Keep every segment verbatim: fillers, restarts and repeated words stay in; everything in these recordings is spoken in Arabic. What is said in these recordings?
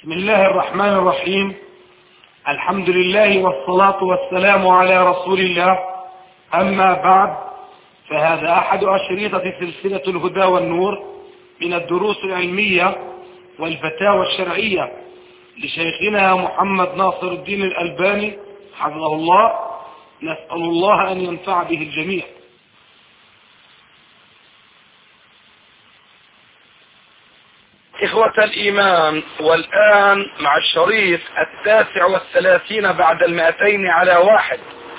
بسم الله الرحمن الرحيم. الحمد لله والصلاة والسلام على رسول الله. أما بعد، فهذا أحد أشرطة سلسلة الهدى والنور من الدروس العلمية والفتاوى الشرعية لشيخنا محمد ناصر الدين الألباني حفظه الله. نسأل الله أن ينفع به الجميع. إخوة الإيمان، والآن مع الشريط التاسع والثلاثين بعد المائتين على واحد.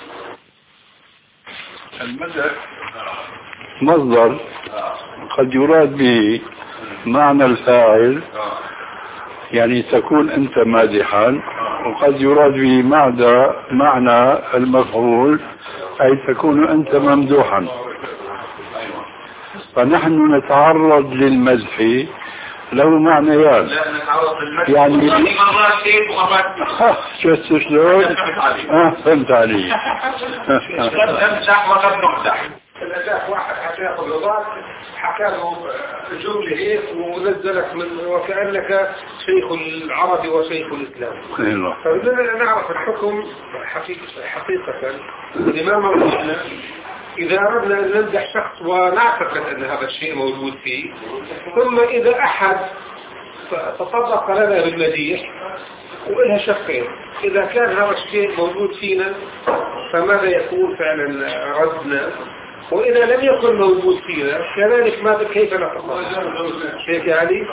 المدح مصدر قد يراد به معنى الفاعل، يعني تكون أنت مادحا، وقد يراد به معنى معنى المفعول، أي تكون أنت ممدوحا. فنحن نتعرض للمدح له معنيان، يعني شفت شلون؟ اه فهمت علي. تمزح وقد نمزح. الأداء واحد حكى له لغات، حكى له جملة هيك ونزلك من وكأنك شيخ العربي وشيخ الإسلام. فبدنا نعرف الحكم حقيقة حقيقة. الإمام الرحمن إذا أردنا أن نمدح شخص ونعتقد أن هذا الشيء موجود فيه، ثم إذا أحد تطرق لنا بالمديح وإلها شقين، إذا كان هذا الشيء موجود فينا فماذا يكون فعلا ردنا، وإذا لم يكن موجود فينا كذلك ماذا كيف نتصرف؟ شيخ علي،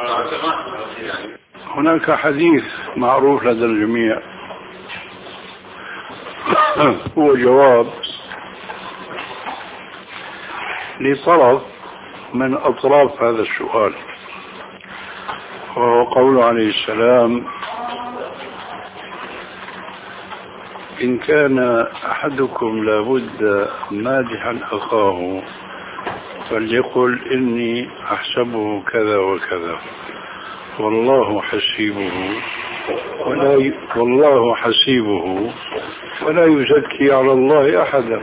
هناك حديث معروف لدى الجميع هو جواب لطرف من أطراف هذا السؤال، وهو قوله عليه السلام: إن كان أحدكم لابد مادحا أخاه فليقل إني أحسبه كذا وكذا والله حسيبه ولا ي... والله حسيبه ولا يزكي على الله أحدا.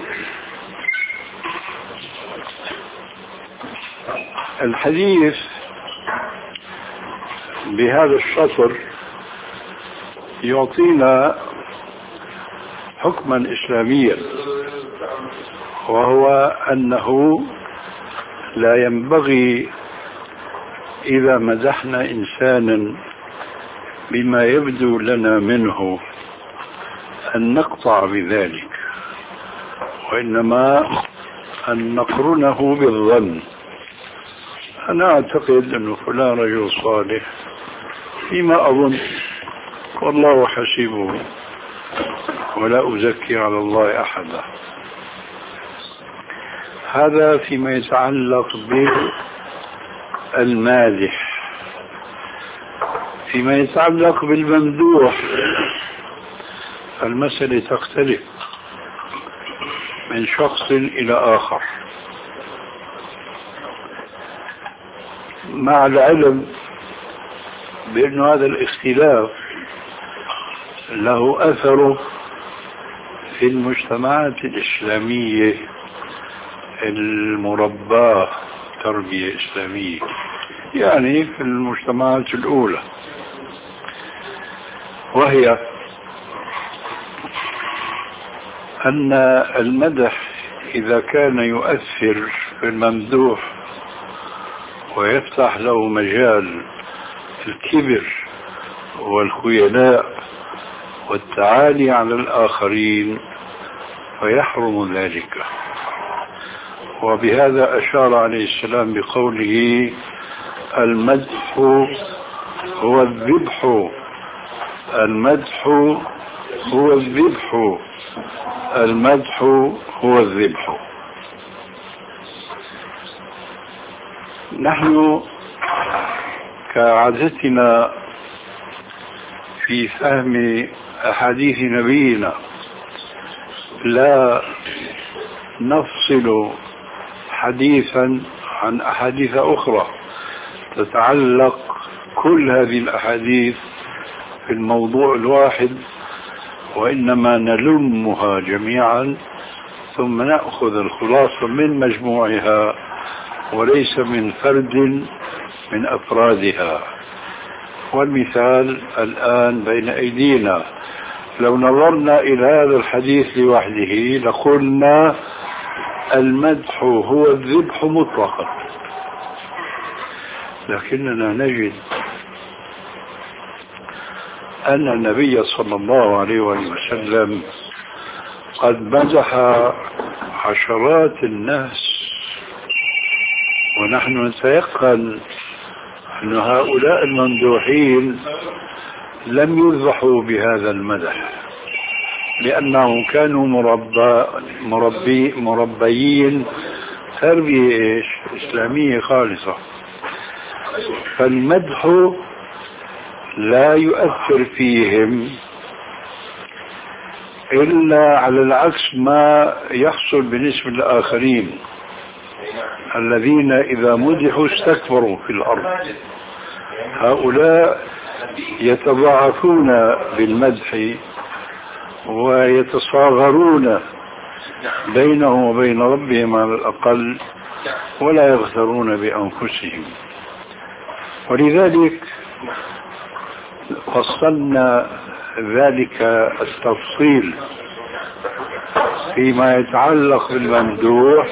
الحديث بهذا الشطر يعطينا حكما إسلاميا، وهو أنه لا ينبغي إذا مدحنا إنسانا بما يبدو لنا منه أن نقطع بذلك، وإنما أن نقرنه بالظن. أنا أعتقد أن فلان رجل صالح فيما أظن، والله حسيبه ولا أزكي على الله أحدا. هذا فيما يتعلق بالمادح. فيما يتعلق بالممدوح المسألة تختلف من شخص إلى آخر، مع العلم بأن هذا الاختلاف له أثره في المجتمعات الإسلامية المرباة تربية إسلامية، يعني في المجتمعات الأولى، وهي أن المدح إذا كان يؤثر في الممدوح ويفتح له مجال الكبر والخيلاء والتعالي على الآخرين فيحرم ذلك. وبهذا أشار عليه السلام بقوله: المدح هو الذبح، المدح هو الذبح، المدح هو الذبح. نحن كعادتنا في فهم أحاديث نبينا لا نفصل حديثا عن أحاديث أخرى تتعلق كل هذه الأحاديث في الموضوع الواحد، وإنما نلمها جميعا ثم نأخذ الخلاصة من مجموعها وليس من فرد من أفرادها. والمثال الآن بين أيدينا. لو نظرنا إلى هذا الحديث لوحده لقلنا المدح هو الذبح مطلقا، لكننا نجد أن النبي صلى الله عليه وسلم قد مدح عشرات الناس، ونحن نتيقن أن هؤلاء الممدوحين لم يذبحوا بهذا المدح، لأنهم كانوا مربى مربي مربيين تربية إسلامية خالصة. فالمدح لا يؤثر فيهم إلا على العكس ما يحصل بالنسبة للآخرين الذين إذا مدحوا استكبروا في الأرض. هؤلاء يتضاعفون بالمدح ويتصاغرون بينهم وبين ربهم على الأقل، ولا يغترون بأنفسهم. ولذلك فصلنا ذلك التفصيل فيما يتعلق بالممدوح،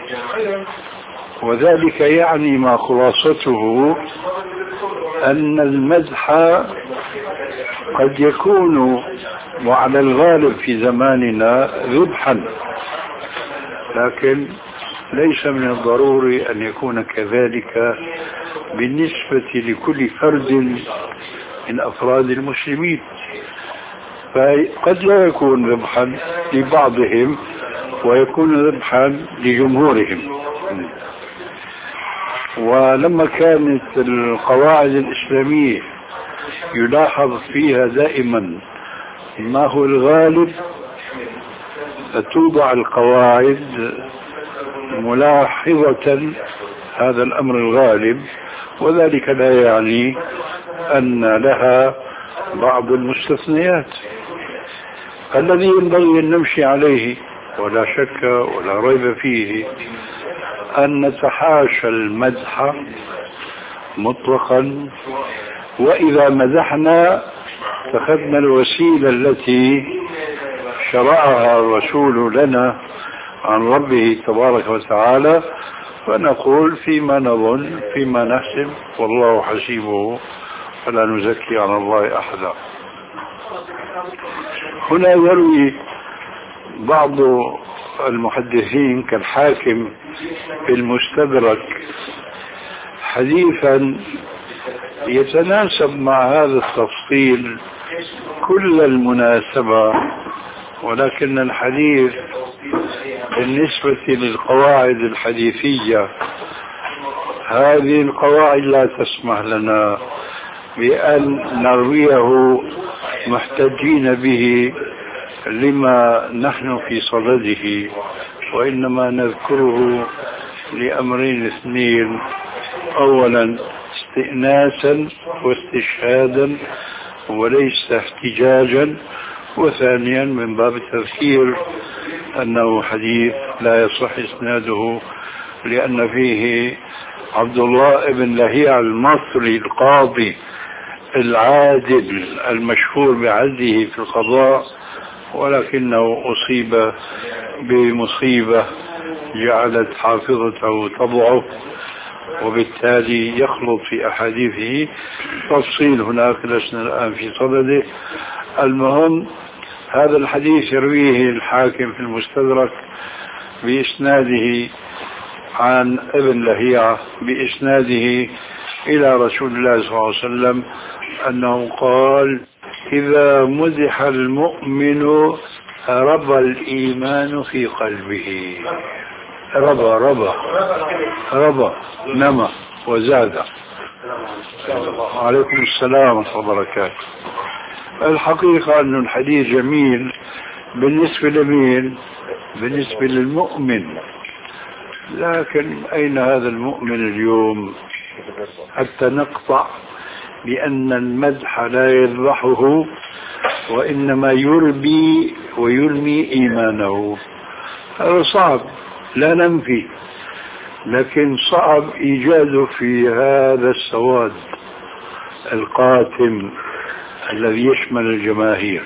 وذلك يعني ما خلاصته أن المدح قد يكون وعلى الغالب في زماننا ذبحا، لكن ليس من الضروري أن يكون كذلك بالنسبة لكل فرد من أفراد المسلمين، فقد لا يكون ذبحا لبعضهم ويكون ذبحا لجمهورهم. ولما كانت القواعد الإسلامية يلاحظ فيها دائما ما هو الغالب، فتوضع القواعد ملاحظة هذا الأمر الغالب، وذلك لا يعني أن لها بعض المستثنيات. الذي ينبغي أن نمشي عليه ولا شك ولا ريب فيه أن نتحاشى المدح مطلقا، وإذا مدحنا اتخذنا الوسيلة التي شرعها الرسول لنا عن ربه تبارك وتعالى، فنقول فيما نظن فيما نحسب والله حسيبه فلا نزكي على الله أحدا. هنا يروي بعض المحدثين كالحاكم في المستدرك حديثا يتناسب مع هذا التفصيل كل المناسبة، ولكن الحديث بالنسبة للقواعد الحديثية هذه القواعد لا تسمح لنا بأن نرويه محتجين به لما نحن في صدده، وإنما نذكره لأمرين اثنين: أولا استئناسا واستشهادا وليس احتجاجا، وثانيا من باب التذكير أنه حديث لا يصح إسناده لأن فيه عبد الله بن لهيعة المصري القاضي العادل المشهور بعدله في القضاء، ولكنه أصيب بمصيبة جعلت حافظته تضعف، وبالتالي يخلط في أحاديثه. تفصيل هناك لسنا الآن في صدده. المهم هذا الحديث يرويه الحاكم في المستدرك بإسناده عن ابن لهيعة بإسناده إلى رسول الله صلى الله عليه وسلم أنه قال: إذا مدح المؤمن ربى الإيمان في قلبه. ربى ربى ربى نمى وزاد. عليكم السلام ورحمة الله وبركاته. الحقيقة أن الحديث جميل بالنسبة لمين؟ بالنسبة للمؤمن، لكن أين هذا المؤمن اليوم حتى نقطع بأن المدح لا يذبحه وإنما يربي ويرمي إيمانه؟ هذا صعب لا ننفي، لكن صعب إيجاده في هذا السواد. القاتم الذي يشمل الجماهير.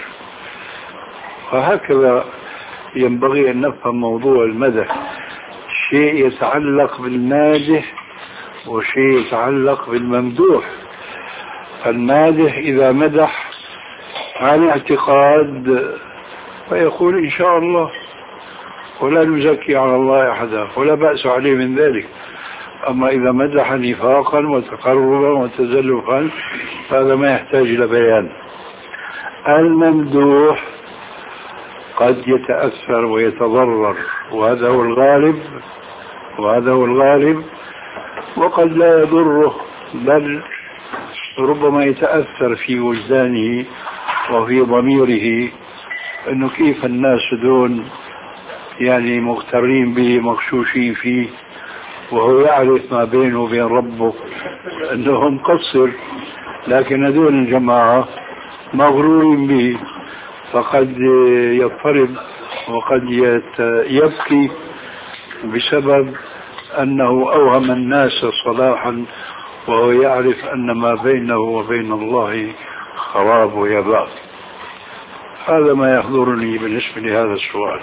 وهكذا ينبغي أن نفهم موضوع المدح، شيء يتعلق بالمادح وشيء يتعلق بالممدوح. فالمادح إذا مدح عن اعتقاد فيقول إن شاء الله ولا نزكي على الله أحدا ولا بأس عليه من ذلك. أما إذا مدح نفاقا وتقربا وتزلفا هذا ما يحتاج إلى بيان. الممدوح قد يتأثر ويتضرر، وهذا هو الغالب وهذا هو الغالب وقد لا يضره، بل ربما يتأثر في وجدانه وفي ضميره أنه كيف الناس دون يعني مغترين به مغشوشين فيه، وهو يعرف ما بينه وبين ربه أنه مقصر، لكن هذول الجماعة مغرورين به، فقد يضطرب وقد يبكي بسبب أنه أوهم الناس صلاحا وهو يعرف أن ما بينه وبين الله خراب ويباب. هذا ما يحضرني بالنسبة لهذا السؤال.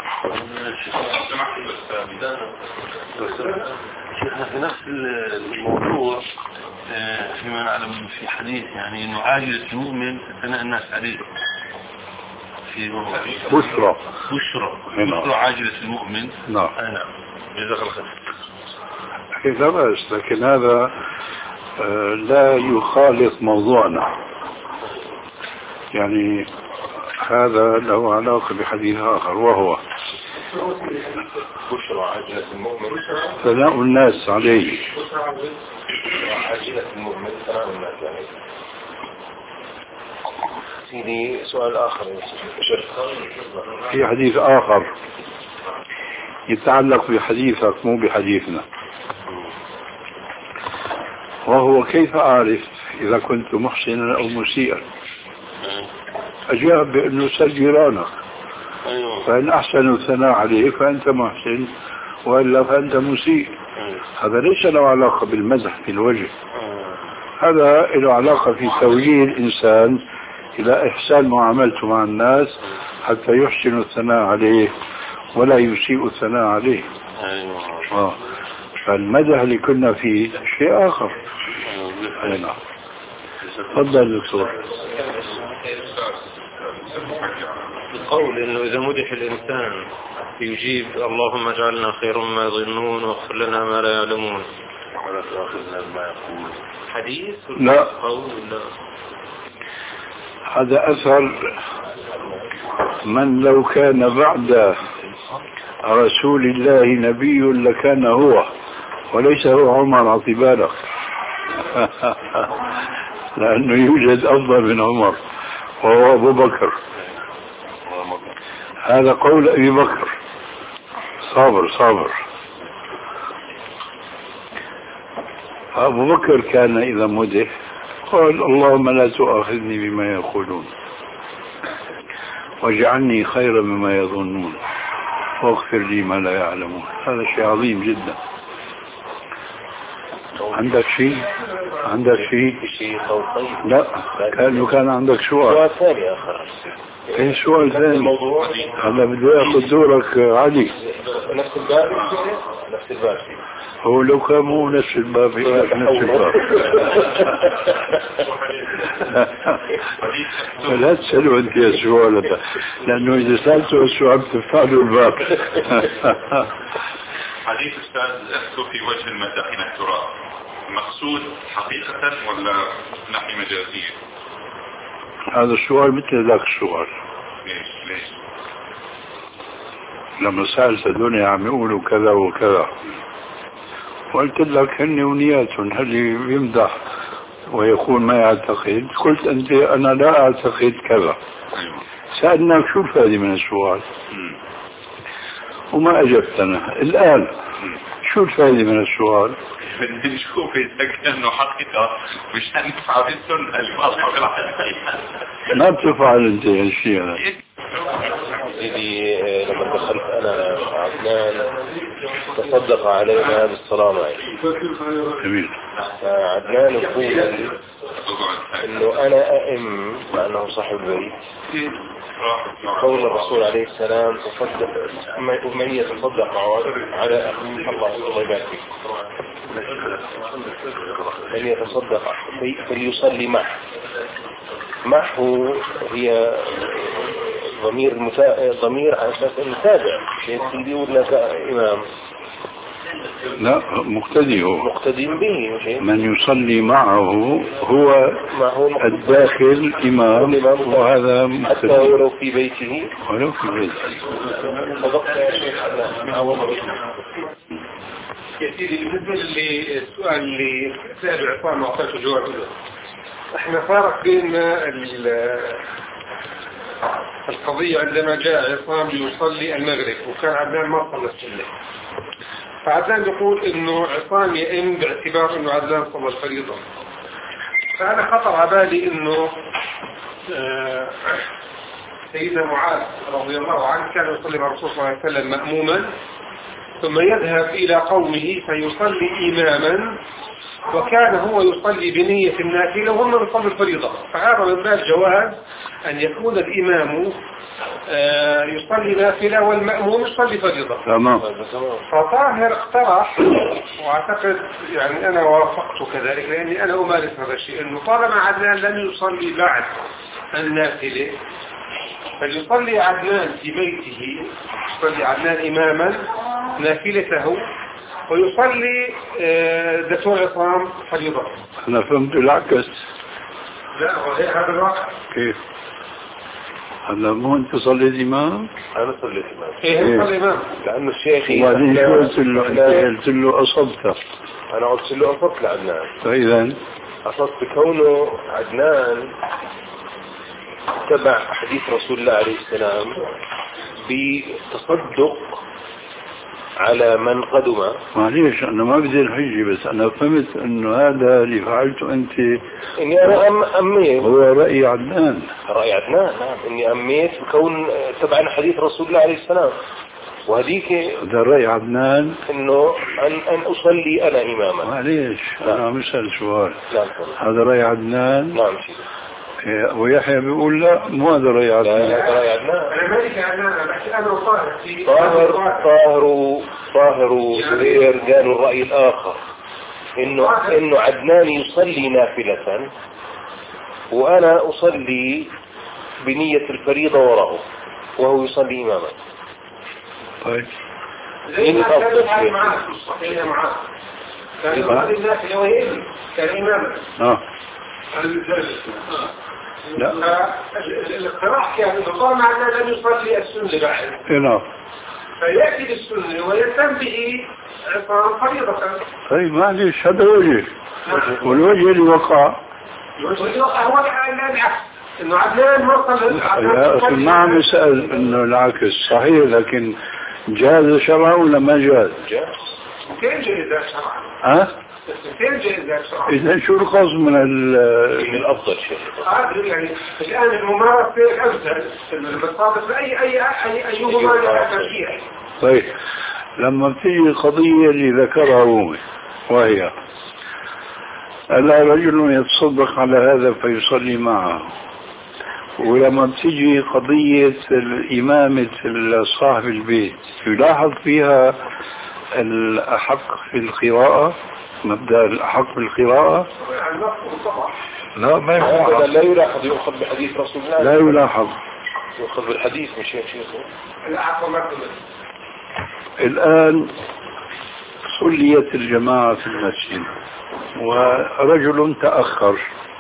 في نفس الموضوع فيما نعلم في حديث يعني انه عاجز المؤمن ثناء الناس عليه في بشرى بشرى بشرى عاجز المؤمن. نعم نعم جزاك الله خير. لا بأس، لكن هذا لا يخالط موضوعنا، يعني هذا له علاقة بحديث آخر وهو بشرى عاجلة المؤمن ثناء الناس عليه. عاجلة المؤمن ثناء الناس عليه. سيدي سؤال آخر في حديث آخر يتعلق بحديثك مو بحديثنا، وهو كيف أعرف إذا كنت محسنا أو مسيئا؟ أجاب بأنه سل جيرانك، فإن أحسنوا الثناء عليه فأنت محسن وإلا فأنت مسيء. هذا ليس له علاقة بالمدح في الوجه، هذا له علاقة في توجيه الإنسان إلى إحسان معاملته مع الناس حتى يحسن الثناء عليه ولا يسيء الثناء عليه. آه. فالمدح اللي كنا فيه شيء آخر. نعم. تفضل دكتور. القول انه اذا مدح الانسان يجيب اللهم اجعلنا خير مما يظنون واغفر لنا ما لا يعلمون، ولا تؤاخذنا بما يقولون، حديث لا قول لا. هذا أثر من لو كان بعد رسول الله نبي لكان هو وليس هو عمر اعتبارك لأنه يوجد أفضل من عمر وهو أبو بكر. هذا قول أبي بكر. صابر صابر. أبو بكر كان إذا مدح قال اللهم لا تؤاخذني بما يقولون واجعلني خيرا مما يظنون واغفر لي ما لا يعلمون. هذا شيء عظيم جدا. عندك شيء؟ عندك شيء؟ لا كان كان عندك سؤال. سؤال ثاني آخر. ايه سؤال ثاني؟ هذا بده ياخذ دورك علي. نفس الباب؟ نفس الباب. هو لو كان مو نفس الباب يبقى نفس الباب. لا تسألوا أنت يا سؤال، لأنه إذا سألتوا السؤال تفعلوا الباب. حديث أستاذ أسكو في وجه المداخين التراب مقصود حقيقة ولا نحي مجازية؟ هذا السؤال مثل ذاك السؤال. ليش ليش؟ لما سألت الدنيا عم يقولوا كذا وكذا قلت لك هن ونياتهم، هل يمدح ويقول ما يعتقد؟ قلت أنت أنا لا أعتقد كذا. سألناك شو الفائدة من السؤال وما أجبتنا. الآن شو الفائدة من السؤال؟ بدي نشوف إذا كأنه حقيقة مشان نفعل السنة الفاظة بالحديث. ما بتفعل أنت هالشيء هذا. سيدي لما دخلت أنا عدنان تصدق علينا بالصلاة معي. جميل. عدنان يقول انه انا ائم مع انه صاحب البيت قول الرسول عليه السلام تصدق من يتصدق على الله الله يبارك فيك من يتصدق فليصلي معه معه هي ضمير متا... ضمير على اساس انه تابع شيء سيدي ولا امام لا مقتدي هو مقتدي به من يصلي معه هو الداخل إمام وهذا مقتدي حتى ولو في بيته ولو في بيته. يا سيدي بالنسبة للسؤال اللي سأل عصام وأعطيته جواب له احنا فارق بين القضية عندما جاء عصام ليصلي المغرب وكان عدنان ما صلى السنة فعدنان يقول انه عصام يئم باعتبار انه عدنان صلى الفريضة فأنا خطر على بالي انه آه سيدنا معاذ رضي الله عنه كان يصلي مع الرسول صلى الله عليه وسلم مأموما ثم يذهب إلى قومه فيصلي إماما وكان هو يصلي بنية النافلة وهم يصلي الفريضة فهذا من باب جواز أن يكون الإمام آه يصلي نافلة والمأموم يصلي فريضة. تمام. فطاهر اقترح واعتقد يعني أنا وافقت كذلك لأني أنا أمارس هذا الشيء إنه طالما عدنان لم يصلي بعد النافلة فليصلي عدنان في بيته يصلي عدنان إماما نافلته ويصلي دكتور عصام فريضة. أنا فهمت العكس. لا هذا الواقع. كيف؟ هلا مو أنت صليت إمام؟ أنا صليت إمام. إيه صلي إمام. لأنه الشيخ وبعدين شو قلت له؟ أنت قلت له أصبت. أنا قلت له أصبت لعدنان. فإذا أصبت بكونه عدنان تبع حديث رسول الله عليه السلام بتصدق على من قدم. معليش أنا ما بدي الحجة بس أنا فهمت أنه هذا اللي فعلته أنت إني أنا أم أميت هو رأي عدنان. رأي عدنان نعم إني أميت بكون تبع حديث رسول الله عليه السلام وهذيك هذا رأي عدنان إنه أن أن أصلي أنا إماما. معليش أنا عم أسأل سؤال. نعم. هذا رأي عدنان. نعم سيدي. ويحيى بيقول لا مو هذا رأي عدنان. لا رأي عدنان. أنا مالك عدنان بس أنا وطاهر في طاهر طاهر طاهر زبير قالوا الرأي الآخر إنه إنه عدنان يصلي نافلة وأنا أصلي بنية الفريضة وراءه وهو يصلي إماما. طيب. زي ما كان معاه في الصحيح معاه. كان يصلي النافلة وهي كان إماما. آه. لا الاقتراح كان انه طالما عدنان لم يصلي السنة بعد نعم فيأتي بالسنة ويتم به عصام فريضة. طيب معليش هذا وجه والوجه اللي وقع الوجه اللي وقع هو العكس انه عدنان وصل. يا أخي ما عم يسأل انه العكس صحيح لكن جاز شرعا ولا ما جاز؟ جاز. كيف جاز شرعا؟ ها؟ إذا شو القصد من الأفضل شيء؟ هذا يعني الآن الممارسة أفضل المصادر أي أي أي أيهما فيها. طيب لما بتيجي القضية اللي ذكرها رومي وهي ألا رجل يتصدق على هذا فيصلي معه ولما بتيجي قضية الإمامة صاحب البيت يلاحظ فيها الأحق في القراءة مبدأ الأحق بالقراءة لا ما يلاحظ. لا يلاحظ يؤخذ بحديث رسول الله. لا يلاحظ يؤخذ بالحديث مش شيخ. الآن صليت الجماعة في المسجد ورجل تأخر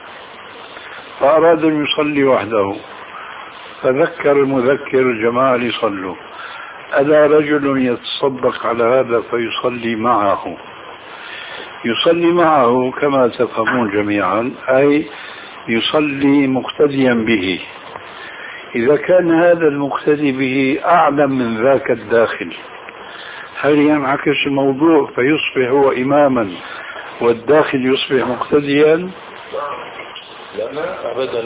فأراد أن يصلي وحده فذكر المذكر الجماعة ليصلوا. ألا رجل يتصدق على هذا فيصلي معه يصلي معه كما تفهمون جميعا أي يصلي مقتديا به. إذا كان هذا المقتدي به أعلم من ذاك الداخل هل ينعكس الموضوع فيصبح هو إماما والداخل يصبح مقتديا؟ لا لا أبدا.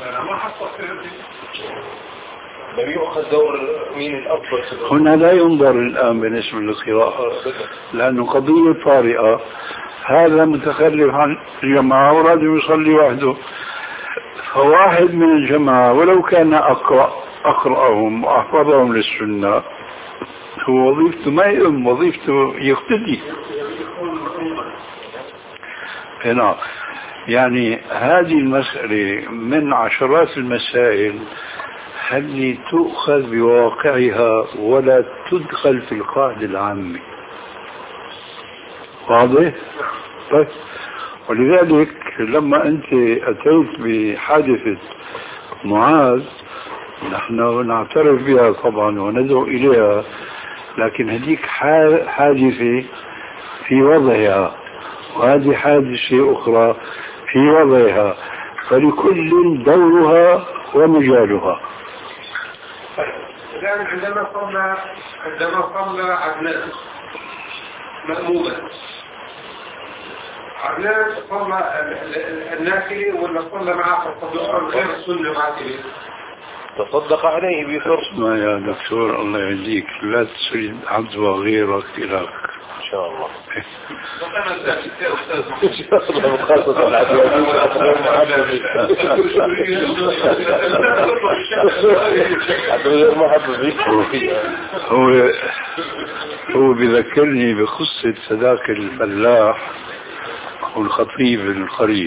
لم يؤخذ دور مين الأفضل. هنا لا ينظر الآن بالنسبة للقراءة لأنه قضية طارئة. هذا متخلف عن الجماعة وراد يصلي وحده فواحد من الجماعة ولو كان أقرأ أقرأهم وأحفظهم للسنة هو وظيفته ما يؤم، وظيفته يقتدي. هنا يعني هذه المسألة من عشرات المسائل اللي تؤخذ بواقعها ولا تدخل في القاعدة العامة. واضح؟ طيب، ولذلك لما أنت أتيت بحادثة معاذ نحن نعترف بها طبعا وندعو إليها، لكن هذيك حادثة في وضعها وهذه حادثة أخرى في وضعها، فلكل دورها ومجالها. الآن عندما صلى عندما صلى عدنان مأموما، عدنان صلى النافلة ولا صلى معه غير السنة الراتبة؟ تصدق عليه بفرص. ما يا دكتور الله يهديك، لا تريد عدوى غيرك إلىك إن شاء الله. هو هو بذكرني بقصة صداق الفلاح والخطيب القرية.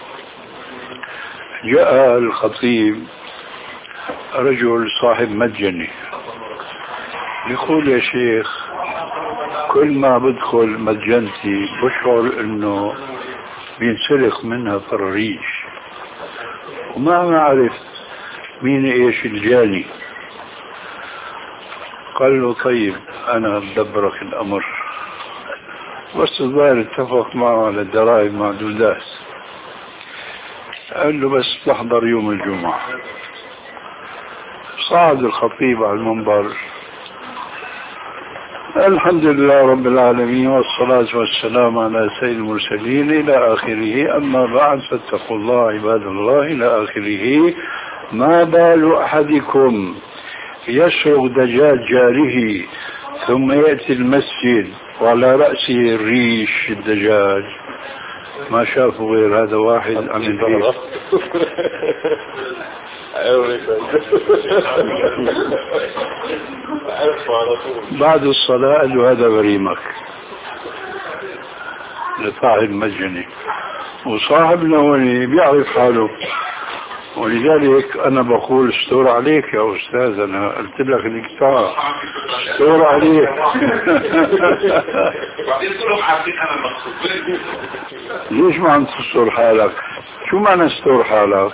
جاء الخطيب رجل صاحب متجنة يقول يا شيخ كل ما بدخل متجنتي بشعر انه بينسلخ منها فراريش وما نعرف مين ايش الجاني. قال له طيب انا بدبرك الامر، بس الظاهر اتفق معه على الدرائب معدودات. قال له بس تحضر يوم الجمعة. صعد الخطيب على المنبر، الحمد لله رب العالمين والصلاة والسلام على سيد المرسلين إلى آخره، أما بعد فاتقوا الله عباد الله إلى آخره. ما بال أحدكم يسرق دجاج جاره ثم يأتي المسجد وعلى رأسه الريش الدجاج، ما شافوا غير هذا واحد عن الريش. بعد الصلاة قال له هذا بريمك لصاحب مجني، وصاحبنا هوني بيعرف حاله، ولذلك أنا بقول استور عليك يا أستاذ، أنا قلت لك الكتاب استور عليك. ليش ما عم تستور حالك؟ شو معنى استور حالك؟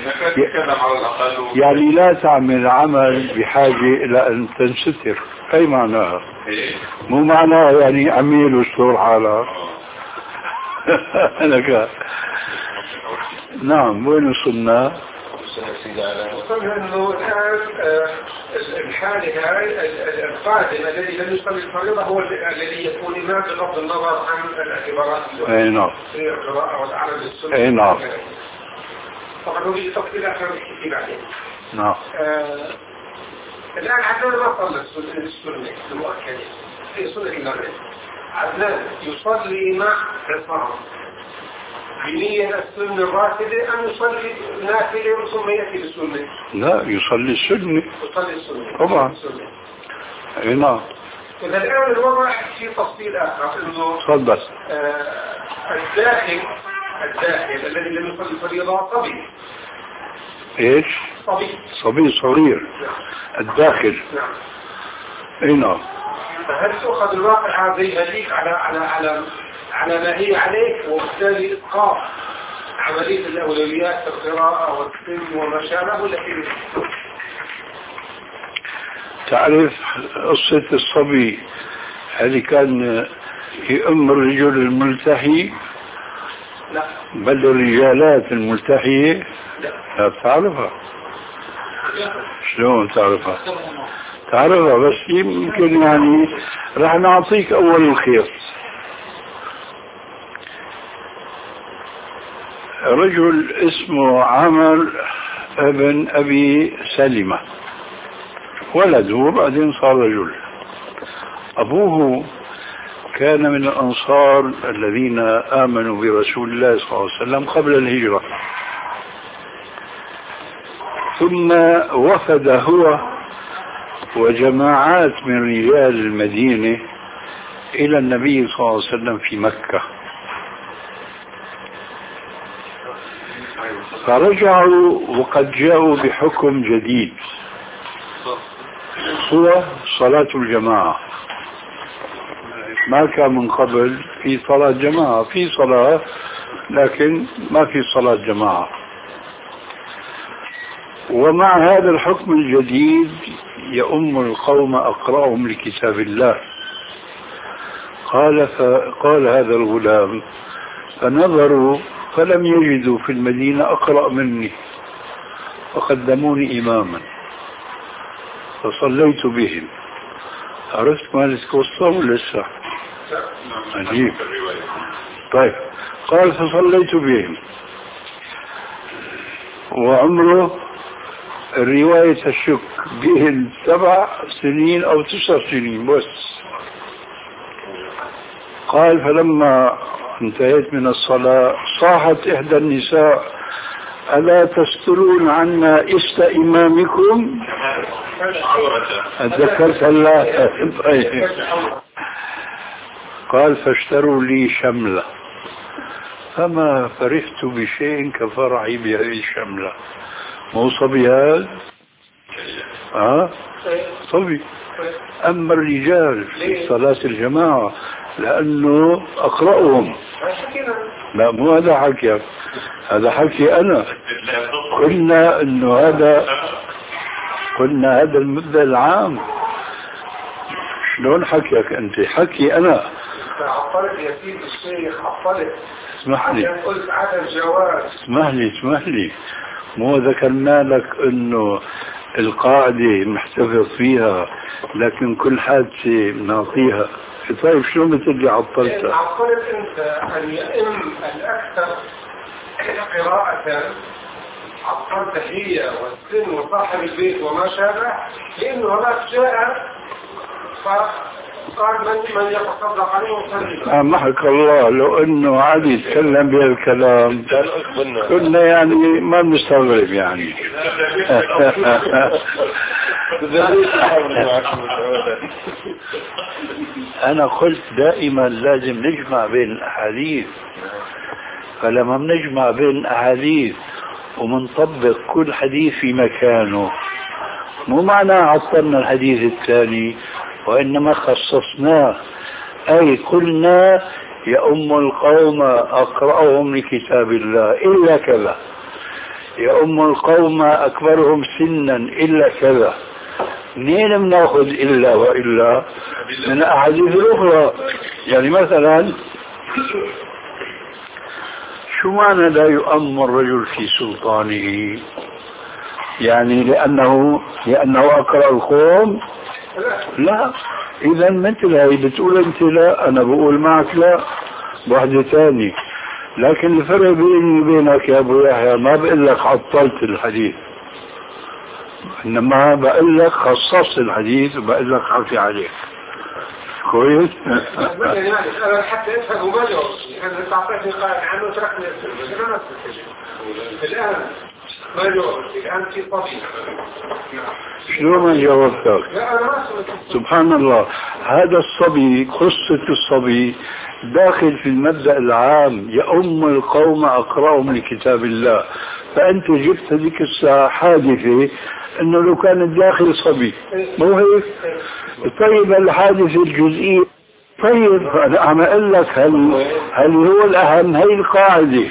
يعني لا تعمل عمل بحاجة إلى أن تنستر. أي معناها؟ مو معناها يعني عميل واستور حالك. لك نعم. وين وصلنا؟ وصلنا انه الان الحالة هاي القادم الذي لم يصلي الفريضة هو الذي يكون امام بغض النظر عن الاعتبارات اي نعم في القراءة والعمل بالسنة. اي نعم. طبعا هو يتفصيل اخر الكتاب بعدين. نعم. الان عدنان ما صلى السنة المؤكدة في سنة المغرب. عدنان يصلي مع عصام بنية السنة الراتبة أم يصلي نافلة ثم يأتي بالسنة؟ لا، يصلي السنة. يصلي السنة طبعا. اي نعم. إذا الآن الوضع في تفصيل آخر إنه تفضل. آه الداخل الداخل الذي لم يصلي الفريضة صبي. ايش؟ صبي. صبي صغير. الداخل. نعم. اي نعم. فهل تأخذ الواقع زي هذيك على على على على ما هي عليك، وبالتالي إسقاط عملية الأولويات في القراءة والسن وما شابه؟ لكن تعرف قصة الصبي هذه كان يؤم الرجل الملتحي؟ لا. بل الرجالات الملتحية؟ لا. لا تعرفها؟ شلون تعرفها؟ تعرفها بس يمكن يعني راح نعطيك أول الخير. رجل اسمه عمر ابن أبي سلمة، ولده وبعدين صار رجل. أبوه كان من الأنصار الذين آمنوا برسول الله صلى الله عليه وسلم قبل الهجرة، ثم وفد هو وجماعات من رجال المدينة إلى النبي صلى الله عليه وسلم في مكة، فرجعوا وقد جاءوا بحكم جديد هو صلاة الجماعة. ما كان من قبل في صلاة جماعة، في صلاة لكن ما في صلاة جماعة. ومع هذا الحكم الجديد يؤم القوم أقرأهم لكتاب الله. قال فقال هذا الغلام فنظروا فلم يجدوا في المدينة أقرأ مني فقدموني إماما فصليت بهم. عرفت مالك قصة ولا لسه؟ عجيب. طيب قال فصليت بهم وعمره الرواية الشك بهم سبع سنين أو تسع سنين بس. قال فلما انتهيت من الصلاة صاحت إحدى النساء ألا تسترون عنا إست إمامكم؟ أتذكرت الله. قال فاشتروا لي شملة، فما فرحت بشيء كفرحي بهذه الشملة. مو صبي هذا؟ ها؟ صبي. أما الرجال في صلاة الجماعة لأنه أقرأهم. لا مو هذا حكي، هذا حكي أنا. قلنا إنه هذا قلنا هذا المبدأ العام. شلون حكيك أنت؟ حكي أنا. عطلت يا سيدي الشيخ، عطلت. اسمح لي. قلت عدم جواز. اسمح لي اسمح لي. مو ذكرنا لك إنه القاعدة محتفظ فيها لكن كل حادثة نعطيها. طيب شلون بترجع عطلتها؟ عطلت أنت أن يئم الأكثر قراءة، عطلت هي والسن وصاحب البيت وما شابه، لأنه هناك جاء فقال من من يتصدق عليه وصلي. محك الله لو انه عاد يتكلم بهالكلام كنا يعني ما بنستغرب يعني. انا قلت دائما لازم نجمع بين الاحاديث، فلما بنجمع بين الاحاديث ومنطبق كل حديث في مكانه مو معناه عطلنا الحديث الثاني، وإنما خصصناه. أي قلنا يؤم القوم أقرأهم لكتاب الله إلا كذا، يؤم القوم أكبرهم سنا إلا كذا. منين بناخذ إلا وإلا؟ من الأحاديث الأخرى. يعني مثلا شو معنى لا يؤم الرجل في سلطانه؟ يعني لأنه لأنه أقرأ القوم؟ لا. إذا مثل هاي بتقول أنت لا، أنا بقول معك لا، واحدة ثانية. لكن الفرق بيني وبينك يا أبو يحيى ما بقول لك عطلت الحديث، إنما بقول لك خصصت الحديث وبقول لك عفي عليه. كويس؟ يعني أنا حتى أفهم وما جاوب، أنا تعطيتني قاعدة عنه وتركني أنا الآن ما جاوبت. الآن في طبيعي. شنو ما جاوبتك؟ سبحان الله. هذا الصبي، قصة الصبي داخل في المبدأ العام يؤم القوم أقرأهم لكتاب الله. فأنت جبت هذيك الساعة حادثة أنه لو كان الداخل صبي، مو هيك؟ طيب الحادثة الجزئية، طيب أنا عم أقول لك هل هل هو الأهم؟ هي القاعدة.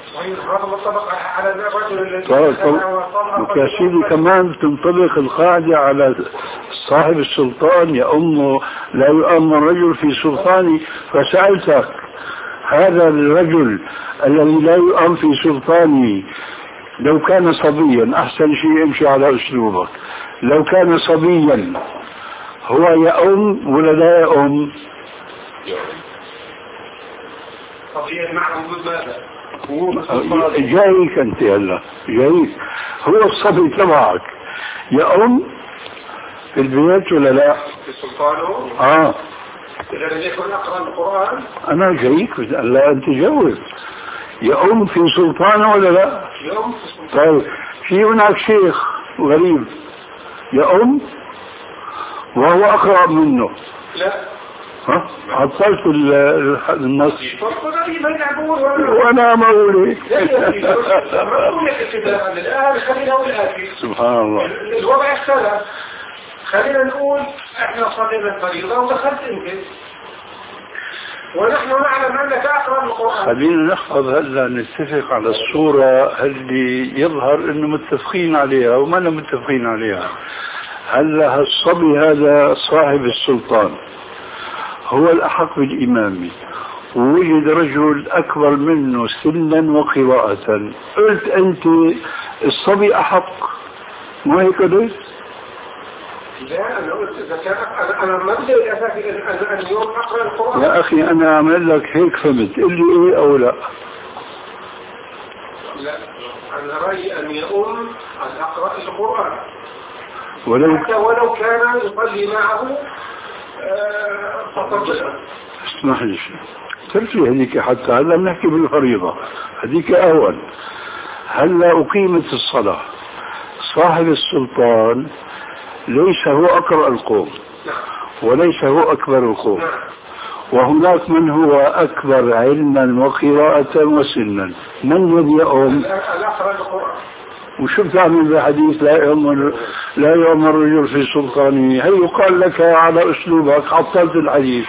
يا سيدي كمان تنطبق القاعدة على صاحب السلطان، يؤم لا يؤم الرجل في سلطانه. فسألتك هذا الرجل الذي لا يؤم في سلطانه لو كان صبيا، أحسن شيء امشي على أسلوبك، لو كان صبيا هو يؤم ولا لا يؤم؟ صبيا معنى وجود ماذا؟ جايك انت هلا جايك. هو الصبي تبعك يؤم في البيت ولا لا؟ في سلطانه؟ اه إذا لم يكن أقرأ القرآن؟ أنا جايك لا أنت جاوب. يؤم في سلطانه ولا لا؟ يؤم في سلطانه. طيب في هناك شيخ غريب يؤم وهو أقرأ منه. لا ها عطلت النص وانا ما اقول الان. خلينا نقول الاتي سبحان الله الوضع اختلف. خلينا نقول احنا صلينا الفريضه ودخلت انت ونحن نعلم انك اقرا القران. خلينا نحفظ هلا نتفق على الصوره اللي يظهر انه متفقين عليها وما لنا متفقين عليها. هلا الصبي هذا صاحب السلطان هو الأحق بالإمامة ووجد رجل أكبر منه سنا وقراءة، قلت أنت الصبي أحق مو هيك قلت؟ لا أنا قلت إذا كان أنا أنا ما بدي الأساسي أن اليوم أقرأ القرآن. يا أخي أنا أعمل لك هيك فهمت، قل لي إيه أو لا؟ لا أنا رأيي أن يؤم أن أقرأ القرآن ولو حتى ولو كان يصلي معه اسمح لي ترفي هذيك حتى هلا بنحكي بالفريضة هذيك أول. هلا أقيمت الصلاة صاحب السلطان ليس هو أقرأ القوم وليس هو أكبر القوم وهناك من هو أكبر علما وقراءة وسنا. من الذي يؤم؟ وشو بتعمل بحديث لا يؤمر لا يؤمر الرجل في سلطانه؟ هي يقال لك على اسلوبك عطلت الحديث.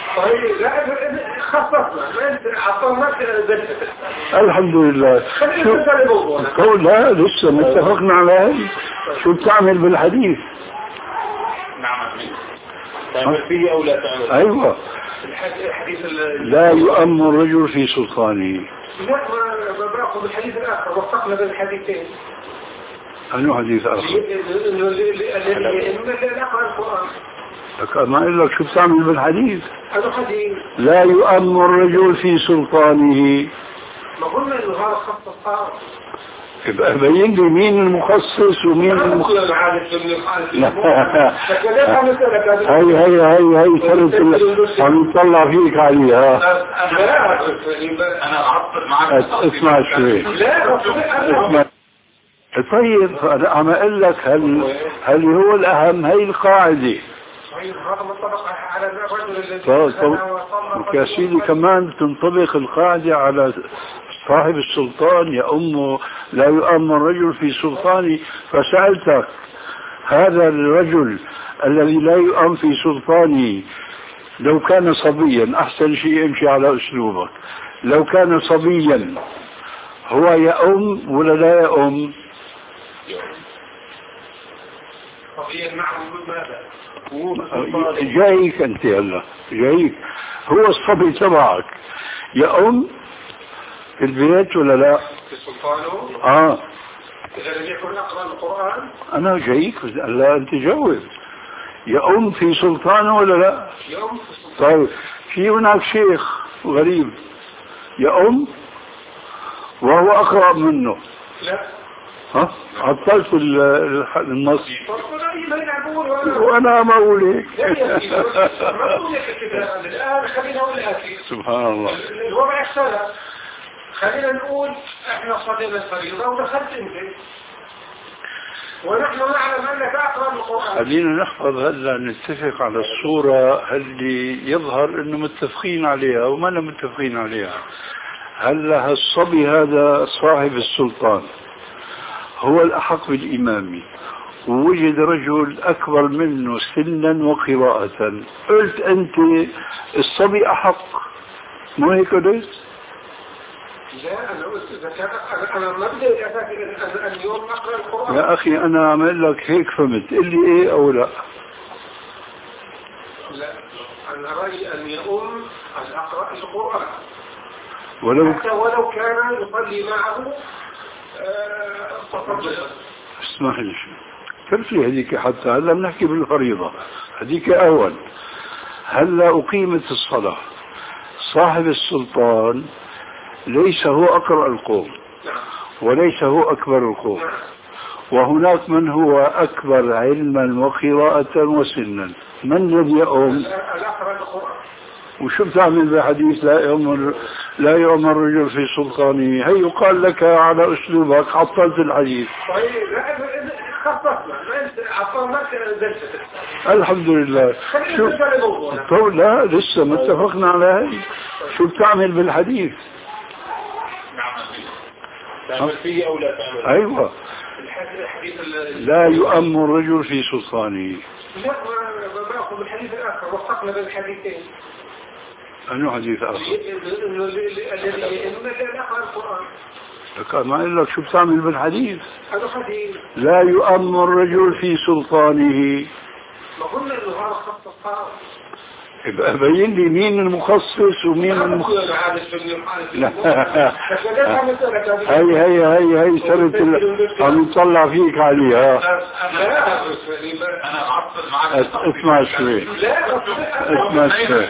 الحمد لله. شو لا لسه ما اتفقنا على هذه. شو بتعمل بالحديث؟ نعم تعمل فيه او لا تعمل؟ ايوه الحديث لا يؤمر الرجل في سلطانه. لا ما باخذ الحديث الاخر وفقنا بين الحديثين. أنه حديث آخر؟ ما أقول لك شو بتعمل بالحديث؟ لا يؤمر الرجل في سلطانه. ما قلنا إنه هذا خص الصار. يبقى بين لي مين المخصص ومين المخصص. هاي هاي هاي هاي صرت عم يطلع فيك عليها. أنا أعطل معك. اسمع شوي. اسمع. طيب أنا عم أقول لك هل هل هو الأهم هي القاعدة. طيب يا سيدي كمان تنطبق القاعدة على صاحب السلطان يؤم لا يؤمر رجل في سلطانه. فسألتك هذا الرجل الذي لا يؤم في سلطانه لو كان صبيا، أحسن شيء امشي على أسلوبك، لو كان صبيا هو يؤم ولا لا يؤم؟ صبيا معه ماذا؟ جايك أنت هلا جايك هو الصبي تبعك يؤم في البيت ولا لا؟ في سلطانه؟ اه إذا لم يكن أقرأ القرآن؟ أنا جايك لا أنت جاوب. يؤم في سلطانه ولا لا؟ يؤم في سلطانه. طيب في هناك شيخ غريب يؤم وهو أقرأ منه. لا ها عطلت النص وانا ما اقول هيك. الان خلينا نقول الاتي سبحان الله الوضع اختلف. خلينا نقول احنا صلينا الفريضه ودخلت انت ونحن نعلم انك اقرا القران. خلينا نحفظ هلا نتفق على الصوره اللي يظهر انه متفقين عليها وما لنا متفقين عليها. هلا الصبي هذا صاحب السلطان هو الأحق بالإمامة ووجد رجل أكبر منه سنا وقراءة، قلت أنت الصبي أحق مو هيك قلت؟ لا أنا قلت إذا كان أنا ما بدي الأساسي أن اليوم أقرأ القرآن. يا أخي أنا أعمل لك هيك فهمت، قل لي إيه أو لا؟ لا أنا رأيي أن يؤم أن أقرأ القرآن ولو حتى ولو كان يصلي معه. اسمح لي ترفي هذيك حتى هلا بنحكي بالفريضة هذيك أول. هلا أقيمت الصلاة صاحب السلطان ليس هو أقرأ القوم وليس هو أكبر القوم وهناك من هو أكبر علما وقراءة وسنا. من الذي يؤم؟ وشو بتعمل بحديث لا يؤمر لا يؤمر الرجل في سلطانه؟ هي يقال لك على اسلوبك عطلت الحديث. الحمد لله. شو طو لا لسه ما اتفقنا على هاي. شو بتعمل بالحديث؟ تعمل فيه أو لا تعمل؟ أيوة. لا يؤم الرجل في سلطانه. لا باخذ الحديث الآخر وفقنا بين الحديثين. أنه حديث آخر؟ الذي يقرأ القرآن. لكن ما أقول لك شو بتعمل بالحديث؟ هذا حديث. لا يؤم الرجل في سلطانه. ما قلنا إنه هذا خط الصار. يبقى بين لي مين المخصص ومين المخصص. لا هي هي هي هي سنة عم نطلع فيك عليها. انا اعطل معك. اسمع شوي اسمع شوي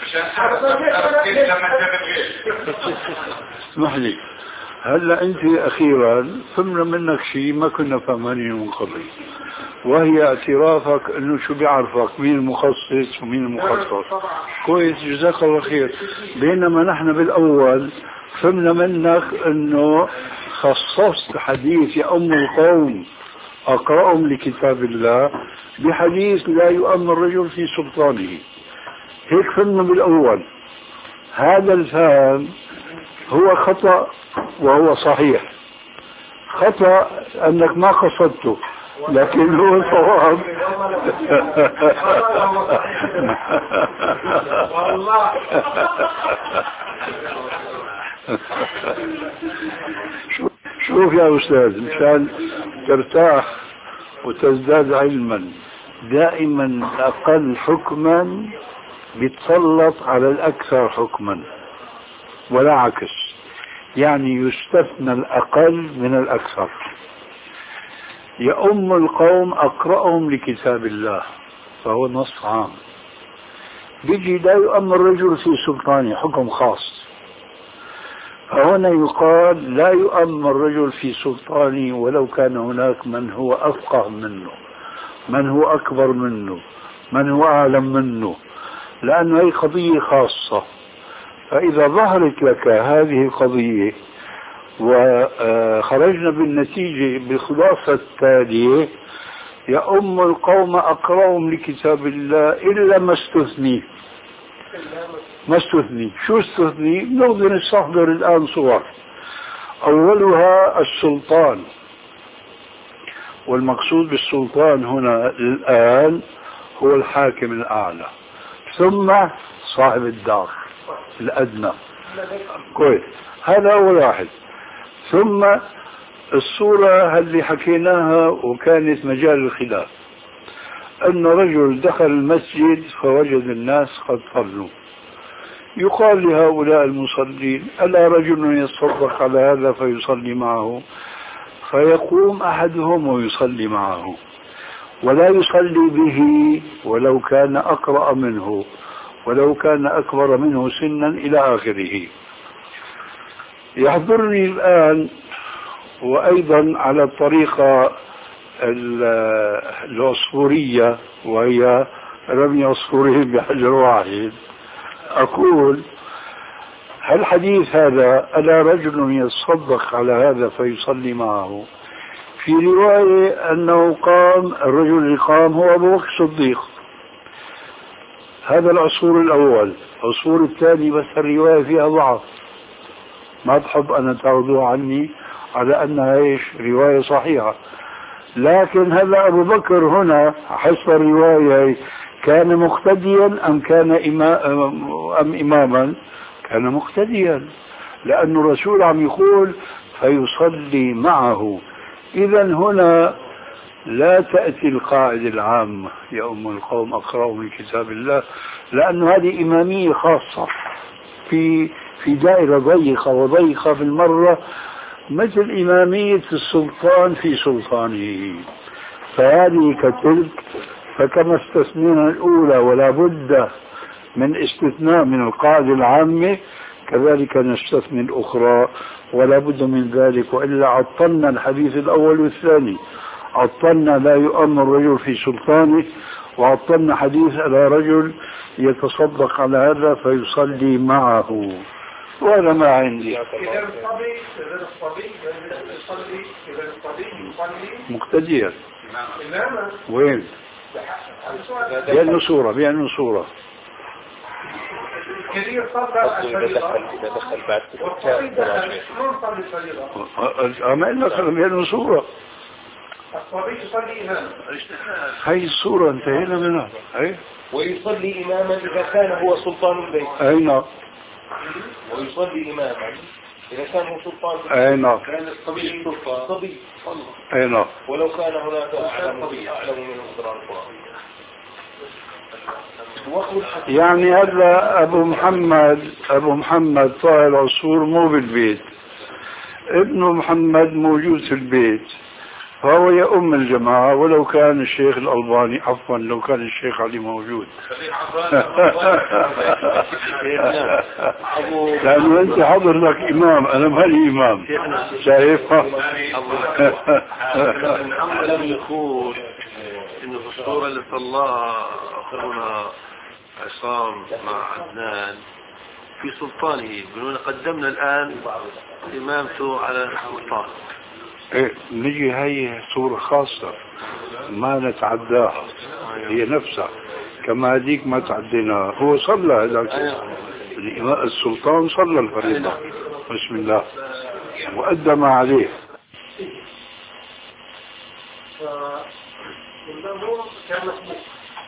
اسمح لي. هلا انت اخيرا فهمنا منك شيء ما كنا فهمانين من قبل، وهي اعترافك انه شو بيعرفك مين المخصص ومين المخصص. كويس جزاك الله خير. بينما نحن بالاول فهمنا منك انه خصصت حديث يا ام القوم اقرأهم لكتاب الله بحديث لا يؤم الرجل في سلطانه. هيك فهمنا بالاول. هذا الفهم هو خطأ وهو صحيح. خطأ أنك ما قصدته لكن هو صواب. شوف يا أستاذ، مشان ترتاح وتزداد علما، دائما الأقل حكما بيتسلط على الأكثر حكما ولا عكس. يعني يستثنى الأقل من الأكثر. يؤم القوم أقرأهم لكتاب الله فهو نص عام. بيجي لا يؤم الرجل في سلطانه حكم خاص. فهنا يقال لا يؤم الرجل في سلطانه ولو كان هناك من هو أفقه منه، من هو أكبر منه، من هو أعلم منه، لأن هي قضية خاصة. فإذا ظهرت لك هذه القضية وخرجنا بالنتيجة بالخلاصة التالية يؤم القوم أقرأهم لكتاب الله إلا ما استثني. ما استثني. شو استثني؟ نقدر نستحضر الآن صور. أولها السلطان، والمقصود بالسلطان هنا الآن هو الحاكم الأعلى، ثم صاحب الدار الأدنى. كويس، هذا أول واحد. ثم الصورة اللي حكيناها وكانت مجال الخلاف، أن رجل دخل المسجد فوجد الناس قد صلوا، يقال لهؤلاء المصلين ألا رجل يتصدق على هذا فيصلي معه؟ فيقوم أحدهم ويصلي معه ولا يصلي به ولو كان أقرأ منه ولو كان أكبر منه سنا إلى آخره. يحضرني الآن وأيضا على الطريقة العصفورية وهي رمي عصفورين بحجر واحد، أقول هل الحديث هذا ألا رجل يتصدق على هذا فيصلي معه؟ في رواية أنه قام الرجل اللي قام هو أبو بكر الصديق. هذا العصفور الأول. العصفور الثاني بس الرواية فيها ضعف، ما بحب أن تاخذوها عني على أنها إيش رواية صحيحة. لكن هذا أبو بكر هنا حسب الرواية كان مقتديا أم كان إما أم إماما؟ كان مقتديا، لأن الرسول عم يقول فيصلي معه. إذا هنا لا تأتي القاعدة العامة يا أم القوم أقرأوا من كتاب الله، لأن هذه إمامية خاصة في في دائرة ضيقة وضيقة بالمرة، مثل إمامية السلطان في سلطانه. فهذه كتلك، فكما استثنينا الأولى ولا بد من استثناء من القاعدة العامة، كذلك نستثني الأخرى ولا بد من ذلك، وإلا عطلنا الحديث الأول والثاني. عطلنا لا يؤم الرجل في سلطانه، وعطلنا حديث على رجل يتصدق على هذا فيصلي معه. وأنا ما عندي. إذا الصبي إذا الصبي يصلي إذا الصبي يصلي مقتديا. إماما. وين؟ بأنه صورة بأنه صورة. الكبير صلى الفريضة. إذا دخل بعد والصبي دخل شلون صلي الفريضة؟ أما إلا بأنه صورة. الصبي يصلي إماما. هاي الصورة انتهينا منها. هاي. ويصلي إماما إذا كان هو سلطان البيت. أي نعم. ويصلي إماما إذا كان هو سلطان البيت. أي نعم. كان الصبي سلطان. صبي. أي نعم. ولو كان هناك أعلم أعلم من قدران القرآن. يعني هذا أبو محمد أبو محمد طاهر العصفور مو بالبيت، ابنه محمد موجود في البيت، فهو يؤم الجماعة ولو كان الشيخ الألباني، عفوا لو كان الشيخ علي موجود. لأنه أنت حضرتك إمام، أنا مالي إمام، شايف؟ لم يقول إنه في الصورة اللي صلاها أخونا عصام مع عدنان في سلطانه، يقولون قدمنا الآن إمامته على السلطان. إيه نجي هاي صورة خاصة ما نتعداها، هي نفسها كما هذيك ما تعديناها. هو صلى هذاك السلطان صلى الفريضة بسم الله وأدى ما عليه. فالمأموم كان مسبوق،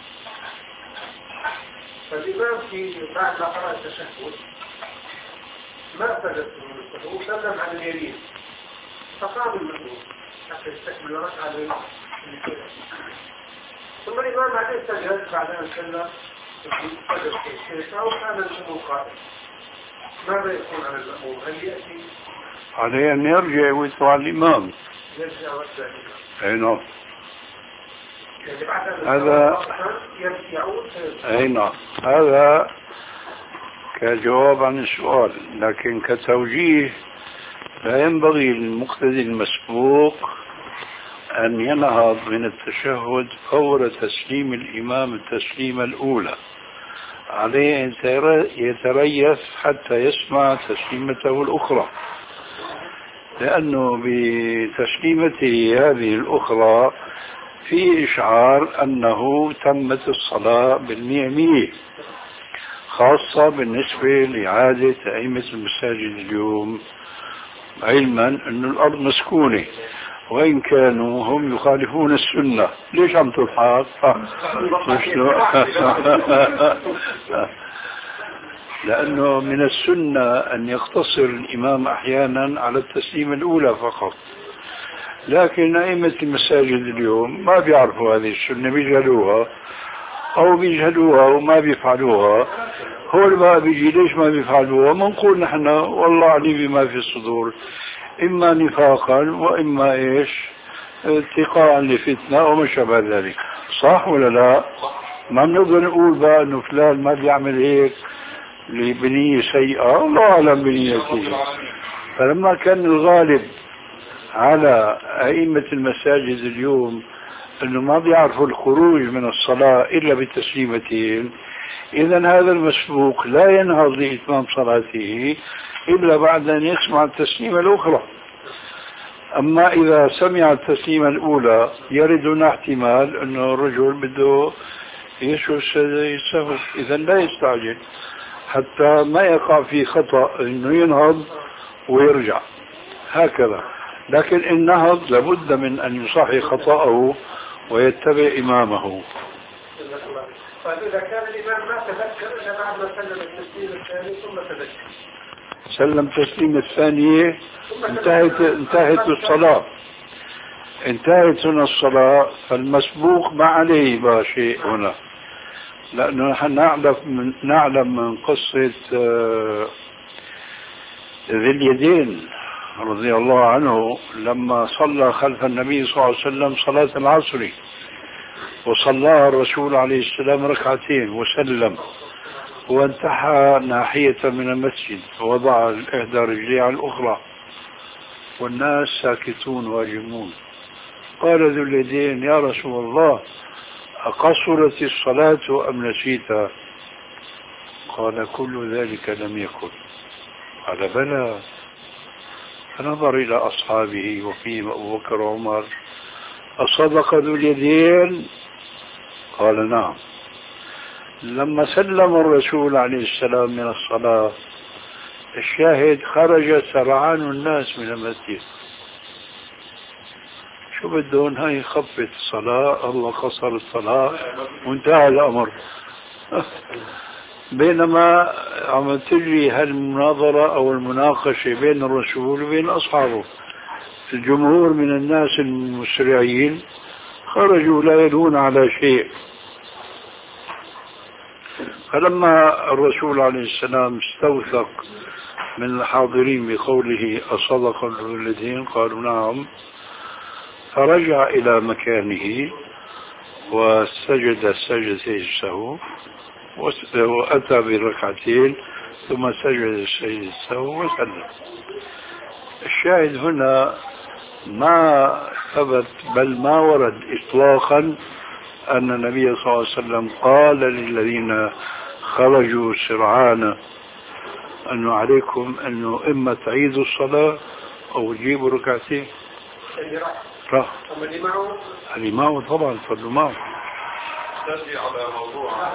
فالإمام في بعد ما قرأ التشهد ما سجد هو سلم على اليمين، فقام المأموم حتى يستكمل ركعة اللي كده، ثم الإمام بعدين سجد بعد أن سلم سجد كيف وكان المأموم قائم. ماذا يكون على المأموم؟ هل يأتي عليه أن يرجع ويتبع الإمام؟ يرجع ويتبع أي نعم. يعني هذا أي نعم، هذا كجواب عن السؤال، لكن كتوجيه لا ينبغي للمقتدي المسبوق أن ينهض من التشهد فور تسليم الإمام التسليمة الأولى، عليه أن يتريث حتى يسمع تسليمته الأخرى، لأنه بتسليمته هذه الأخرى في إشعار أنه تمت الصلاة بالمئة مئة، خاصة بالنسبة لعادة أئمة المساجد اليوم، علما أن الأرض مسكونة وإن كانوا هم يخالفون السنة. ليش عم تضحك؟ لأنه من السنة أن يقتصر الإمام أحيانا على التسليمة الأولى فقط، لكن أئمة المساجد اليوم ما بيعرفوا هذه السنة، بيجهلوها أو بيجهلوها وما بيفعلوها. هو بقى بيجي ليش ما بيفعلوها؟ منقول نحن والله علي بما في الصدور، إما نفاقا وإما إيش اتقاء لفتنة وما شابه ذلك. صح ولا لا؟ ما بنقدر نقول بقى إنه فلان ما بيعمل هيك لبنية سيئة، الله أعلم بنيته. فلما كان الغالب على أئمة المساجد اليوم أنه ما بيعرفوا الخروج من الصلاة إلا بتسليمتين، إذن هذا المسبوق لا ينهض لإتمام صلاته إلا بعد أن يسمع التسليمة الأخرى. أما إذا سمع التسليمة الأولى يرد هنا احتمال أنه الرجل بده يشعر السهو، إذن لا يستعجل حتى ما يقع في خطأ أنه ينهض ويرجع هكذا. لكن النهض لابد من أن يصحح خطأه ويتبع إمامه. فإذا كان الإمام ما تذكر إلا بعد ما سلم التسليم الثاني ثم تذكر، سلم تسليم الثانية انتهت انتهت الصلاة، انتهت هنا الصلاة، فالمسبوق ما عليه بقى شيء هنا، لأنه نحن نعلم من نعلم من قصة ذي اليدين رضي الله عنه لما صلى خلف النبي صلى الله عليه وسلم صلاة العصر، وصلى الرسول عليه السلام ركعتين وسلم، وانتحى ناحية من المسجد ووضع إحدى رجليه على الأخرى والناس ساكتون واجمون. قال ذو اليدين: يا رسول الله، أقصرت الصلاة أم نسيتها؟ قال: كل ذلك لم يكن. قال بلى. فنظر إلى أصحابه وفيهم أبو بكر وعمر: أصدق ذو اليدين؟ قال نعم. لما سلم الرسول عليه السلام من الصلاة، الشاهد خرج سرعان الناس من المسجد. شو بدون؟ هاي خفت الصلاة، الله قصر الصلاة وانتهى الأمر. بينما عم تجري هالمناظرة أو المناقشة بين الرسول وبين أصحابه، الجمهور من الناس المسرعين خرجوا لا يدون على شيء. فلما الرسول عليه السلام استوثق من الحاضرين بقوله: أصدق الذين؟ قالوا نعم. فرجع إلى مكانه وسجد سجدتي السهو وأتى بركعتين ثم سجد سجد السهو وسلم. الشاهد هنا ما ثبت بل ما ورد إطلاقا أن النبي صلى الله عليه وسلم قال للذين خرجوا سرعان أنه عليكم أنه إما تعيدوا الصلاة أو تجيبوا ركعتين. راح اللي معه اللي معه طبعا فضلوا معه. تجي على موضوع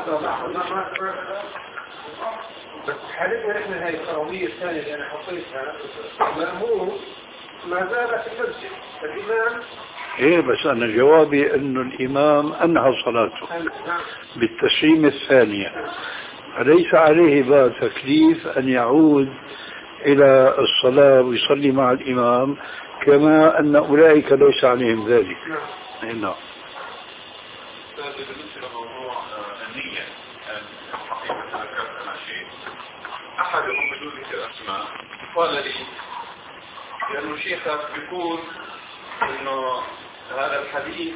بس حالتنا نحن هاي القروية الثانية اللي أنا حطيتها مأمور ما زال في المسجد الإمام. إيه بس أنا جوابي أنه الإمام أنهى صلاته بالتسليم الثانية، فليس عليه بقى تكليف أن يعود إلى الصلاة ويصلي مع الإمام، كما أن أولئك ليس عليهم ذلك. نعم. بالنسبة لموضوع النية، الحقيقة ذكرت أنا شيء، أحدهم بدون ذكر أسماء قال لي لأنه شيخك بيقول إنه هذا الحديث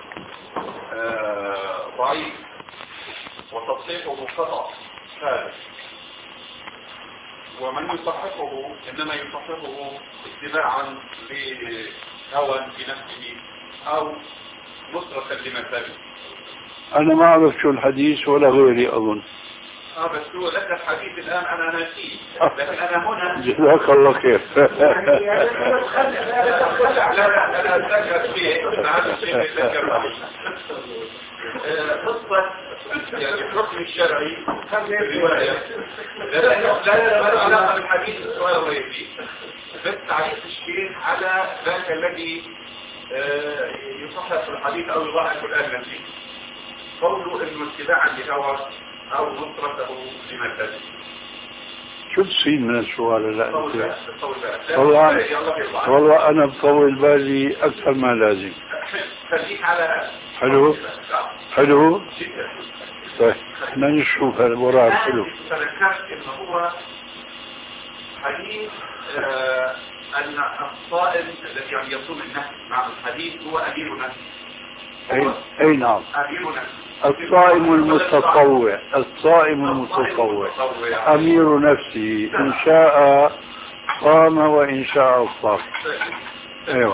ضعيف وتصحيحه خطأ ثالث، ومن يصححه إنما يصححه اتباعا لهوى بنفسه أو نصرة لمثله. أنا ما أعرف شو الحديث ولا غيري أظن. اه بس هو لك الحديث الآن أنا ناسيه، لكن أنا هنا جزاك الله خير. لا لا أنا أتذكر شيء، هذا الشيء أتذكر قصة يعني الحكم الشرعي الرواية لا لا لا علاقة بالحديث السؤال الرئيسي، بس تعليق الشيخ على ذاك الذي يصحح الحديث أو يضاعف الأجنبي، قوله إنه اتباعا لهوى أو نصرته لمثله. شو تصير من السؤال؟ لا والله والله أنا بطول بالي أكثر ما لازم. خليك على حلو حلو. طيب احنا نشوف هذا وراء الحلو. تذكرت إنه هو حديث آه أن الصائم الذي يعني يصوم النفس مع الحديث هو أمير نفسه. أي, أي نعم. أمير نفسه. الصائم المتطوع الصائم المتطوع أمير نفسه، إن شاء صام وإن شاء أفطر. أيوة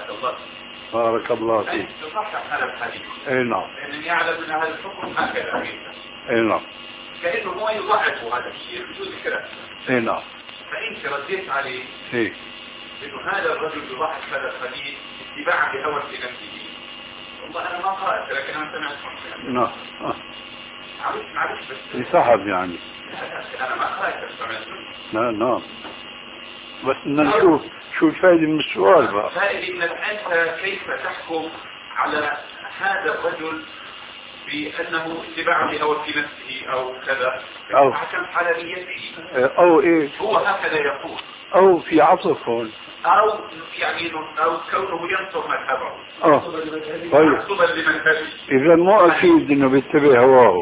بارك الله فيك. تصحح هذا الحديث. أي نعم. لأن يعلم أن هذا الحكم هكذا. أي نعم. كأنه هو يضعف هذا الشيء بدون ذكره. أي نعم. فأنت رديت عليه. إيه. إنه هذا الرجل يضعف هذا الحديث اتباعا لهوى في نفسه. والله أنا ما قرأت لكن أنا سمعت. نعم. معلش معلش بس. انسحب يعني. أنا ما قرأت سمعت. نعم نعم. بس بدنا نشوف شو الفائدة من السؤال بقى. الفائدة إنك أنت كيف تحكم على هذا الرجل بأنه اتباع لهوى في نفسه أو كذا، أو حكم على نيته أو إيه هو هكذا يقول، أو في عطف هون، أو يعني أو كونه ينصر مذهبه. اه طيب إذا مو أكيد إنه بيتبع هواه.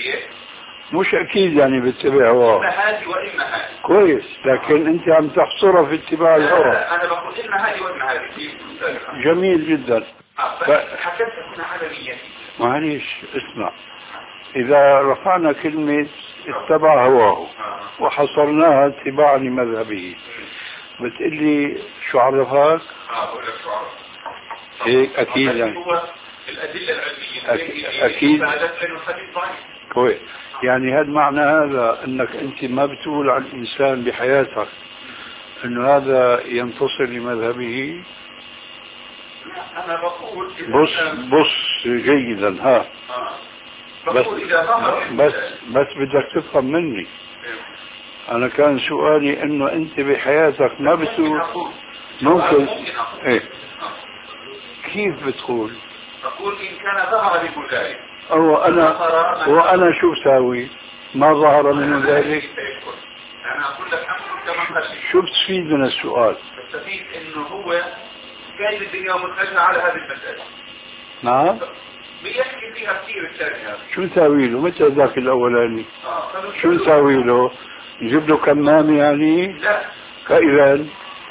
مش أكيد يعني بيتبع هواه. إما هذه وإما هذه. كويس، لكن أنت عم تحصرها في اتباع الهوى. أنا بقول إما هذه وإما هذه. جميل جدا. ف... حكمت هنا على نيتي. معليش اسمع، إذا رفعنا كلمة اتبع هواه وحصرناها اتباعا لمذهبه، بتقلي شو عرفك؟ اه بقول لك شو عرفك. هيك أكيد يعني. هو الأدلة العلمية أكيد. كويس. يعني هذا معنى هذا انك انت ما بتقول عن الانسان بحياتك انه هذا ينتصر لمذهبه. انا بقول بص بص جيدا ها. بس بس بس بدك تفهم مني. انا كان سؤالي انه انت بحياتك ما بتقول ممكن ايه كيف بتقول؟ بقول ان كان ظهر منه ذلك. او انا وانا شو ساوي؟ ما ظهر منه ذلك. انا اقول لك كما قلت شو بتفيد من السؤال؟ بستفيد انه هو جاي الدنيا ومتجه على هذه المساله. نعم بيحكي فيها كثير الثاني هذا. شو نساوي له؟ متى ذاك الاولاني؟ آه. شو نساوي له؟ نجيب له كمام يعني؟ لا كإذن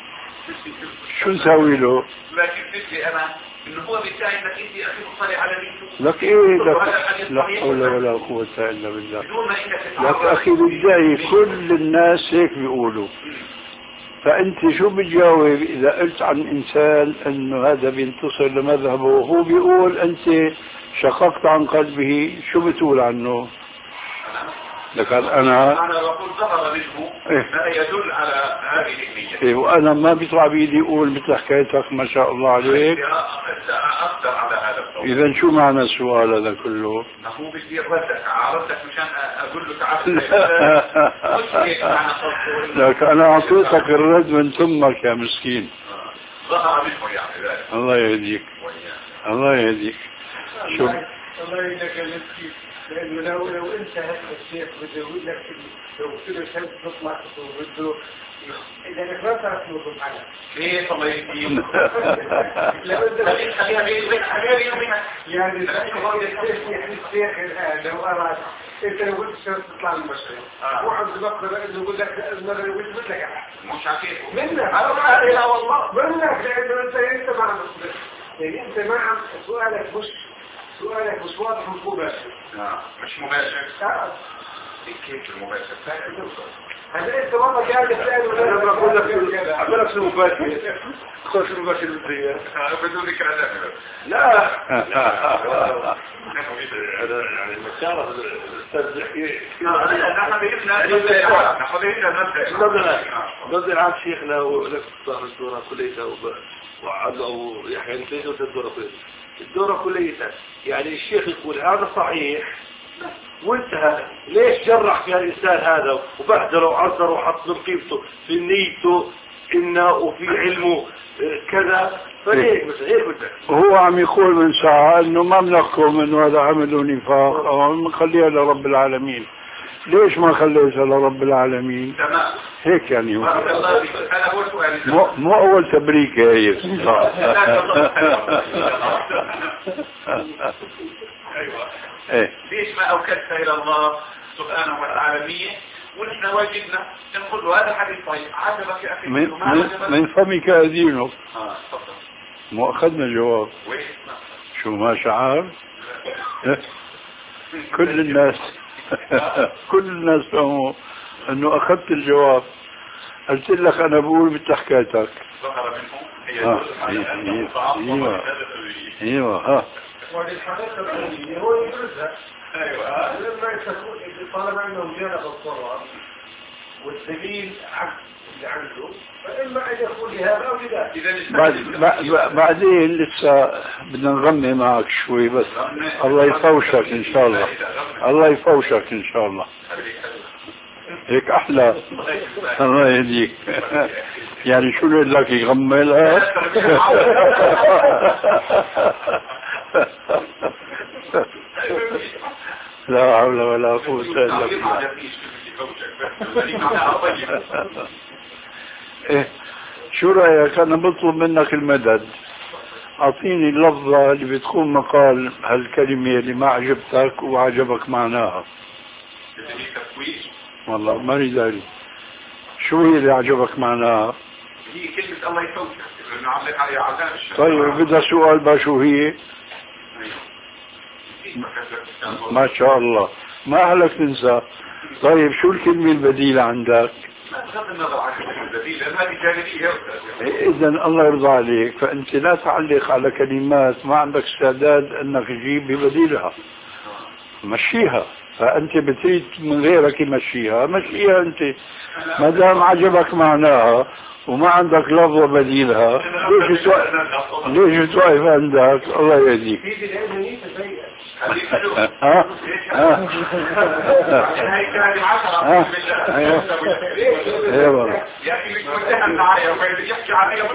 شو نساوي له؟ لكن فكري انا انه هو بيساعد انك انت يا اخي تصلي على نيته. لك ايه لك لا حول ولا قوة الا بالله. بدون ما انك لك اخي بالله كل الناس هيك بيقولوا. فانت شو بتجاوب اذا قلت عن انسان انه هذا بينتصر لمذهبه وهو بيقول انت شققت عن قلبه، شو بتقول عنه؟ لكن انا انا بقول ظهر منه ما يدل على هذه النية. إيه وانا ما بيطلع بايدي اقول مثل حكايتك ما شاء الله عليك. اقدر على هذا القول. اذا شو معنى السؤال هذا كله؟ ما هو بدي ردك عرضتك مشان اقول لك عرض. مش هيك معنى قصده. لك انا اعطيتك الرد من ثمك يا مسكين. ظهر منه يعني ذلك. الله يهديك الله يهديك. شو الله يهديك يا مسكين. لأنه لو لو أنت هذا الشيخ بده يقول لك لو قلت له شيء تطلع بده إذا لك ما تعرف تنظم على. ليه الله يهديك؟ لو أنت خليها بينك خليها بينك. يعني يعني الشيخ الآن لو أراد أنت لو قلت شيء تطلع من المشروع. واحد بقدر إنه يقول لك المرة اللي قلت لك مش عارف. منك. لا والله. منك لأنه أنت أنت ما عم يعني أنت ما عم سؤالك مش سؤالك مش واضح ومباشر. لا مش مباشر. اه كيف المباشر؟ هذا انت والله قاعد تسأل ولا انا بقول لك اقول لك المباشر خش المباشر بالدنيا بدون ذكر هذا. لا هذا يعني المسارة الاستاذ يحكي نحن بيبنا نحن بيبنا نبدأ العام شيخنا ولك ظهر الدورة كليتها وعلى يحيى انتيجه الدورة كليتها الدورة كليتها يعني الشيخ يقول هذا صحيح وانتهى. ليش جرح في الإنسان هذا وبهدله وعذره وحط من قيمته في نيته إنه وفي علمه كذا فليه مثل هيك بدك. هو عم يقول من ساعة انه ما بنحكم انه هذا عمل نفاق او نخليها لرب العالمين. ليش ما خليتها لرب العالمين؟ تمام هيك يعني هو هذا هو سؤالي. مو مو اول تبريكة هي. ايوه ايه ليش ما اوكلت الى الله سبحانه وتعالى ونحن واجبنا نقول له هذا حديث طيب عجبك يا اخي من, من, من فمك أذينك. اه تفضل. مو اخذنا الجواب. وين شو ما شعر كل الناس كل الناس فهموا انه اخذت الجواب. قلت لك انا بقول مثل حكايتك. ظهر منهم هي ايوه ايوه ها وللحقيقة الأولية هو يدرسها. أيوة. لما يتكون طالما أنهم جانب الضرر والدليل عكس اللي عنده فإما أن يكون لهذا أو لذا. بعدين لسه بدنا نغني معك شوي بس الله يفوشك إن شاء الله. الله يفوشك إن شاء الله. هيك أحلى. الله يهديك. يعني شو نقول لك يغملها؟ لا حول ولا قوة إلا بالله. إيه شو رأيك؟ أنا بطلب منك المدد. أعطيني اللفظة اللي بتكون مقال هالكلمة اللي ما عجبتك وعجبك معناها. والله ما أريد أعرف شو هي اللي عجبك معناها. هي كلمة الله يفوتك لأنه علق على عذاب الشر. طيب بدها سؤال بقى شو هي؟ ما شاء الله ما أهلك تنسى. طيب شو الكلمة البديلة عندك؟ بغض النظر عن الكلمة البديلة هذه جانبية. إذا الله يرضى عليك فأنت لا تعلق على كلمات ما عندك استعداد أنك تجيب ببديلها. مشيها فأنت بتريد من غيرك يمشيها، مشيها أنت ما دام عجبك معناها وما عندك لفظة بديلها. ليش توقف ليش توقف عندك؟ الله يهديك. ها ها ها ايوه يعني مش متهم معايا ويحكي عليا.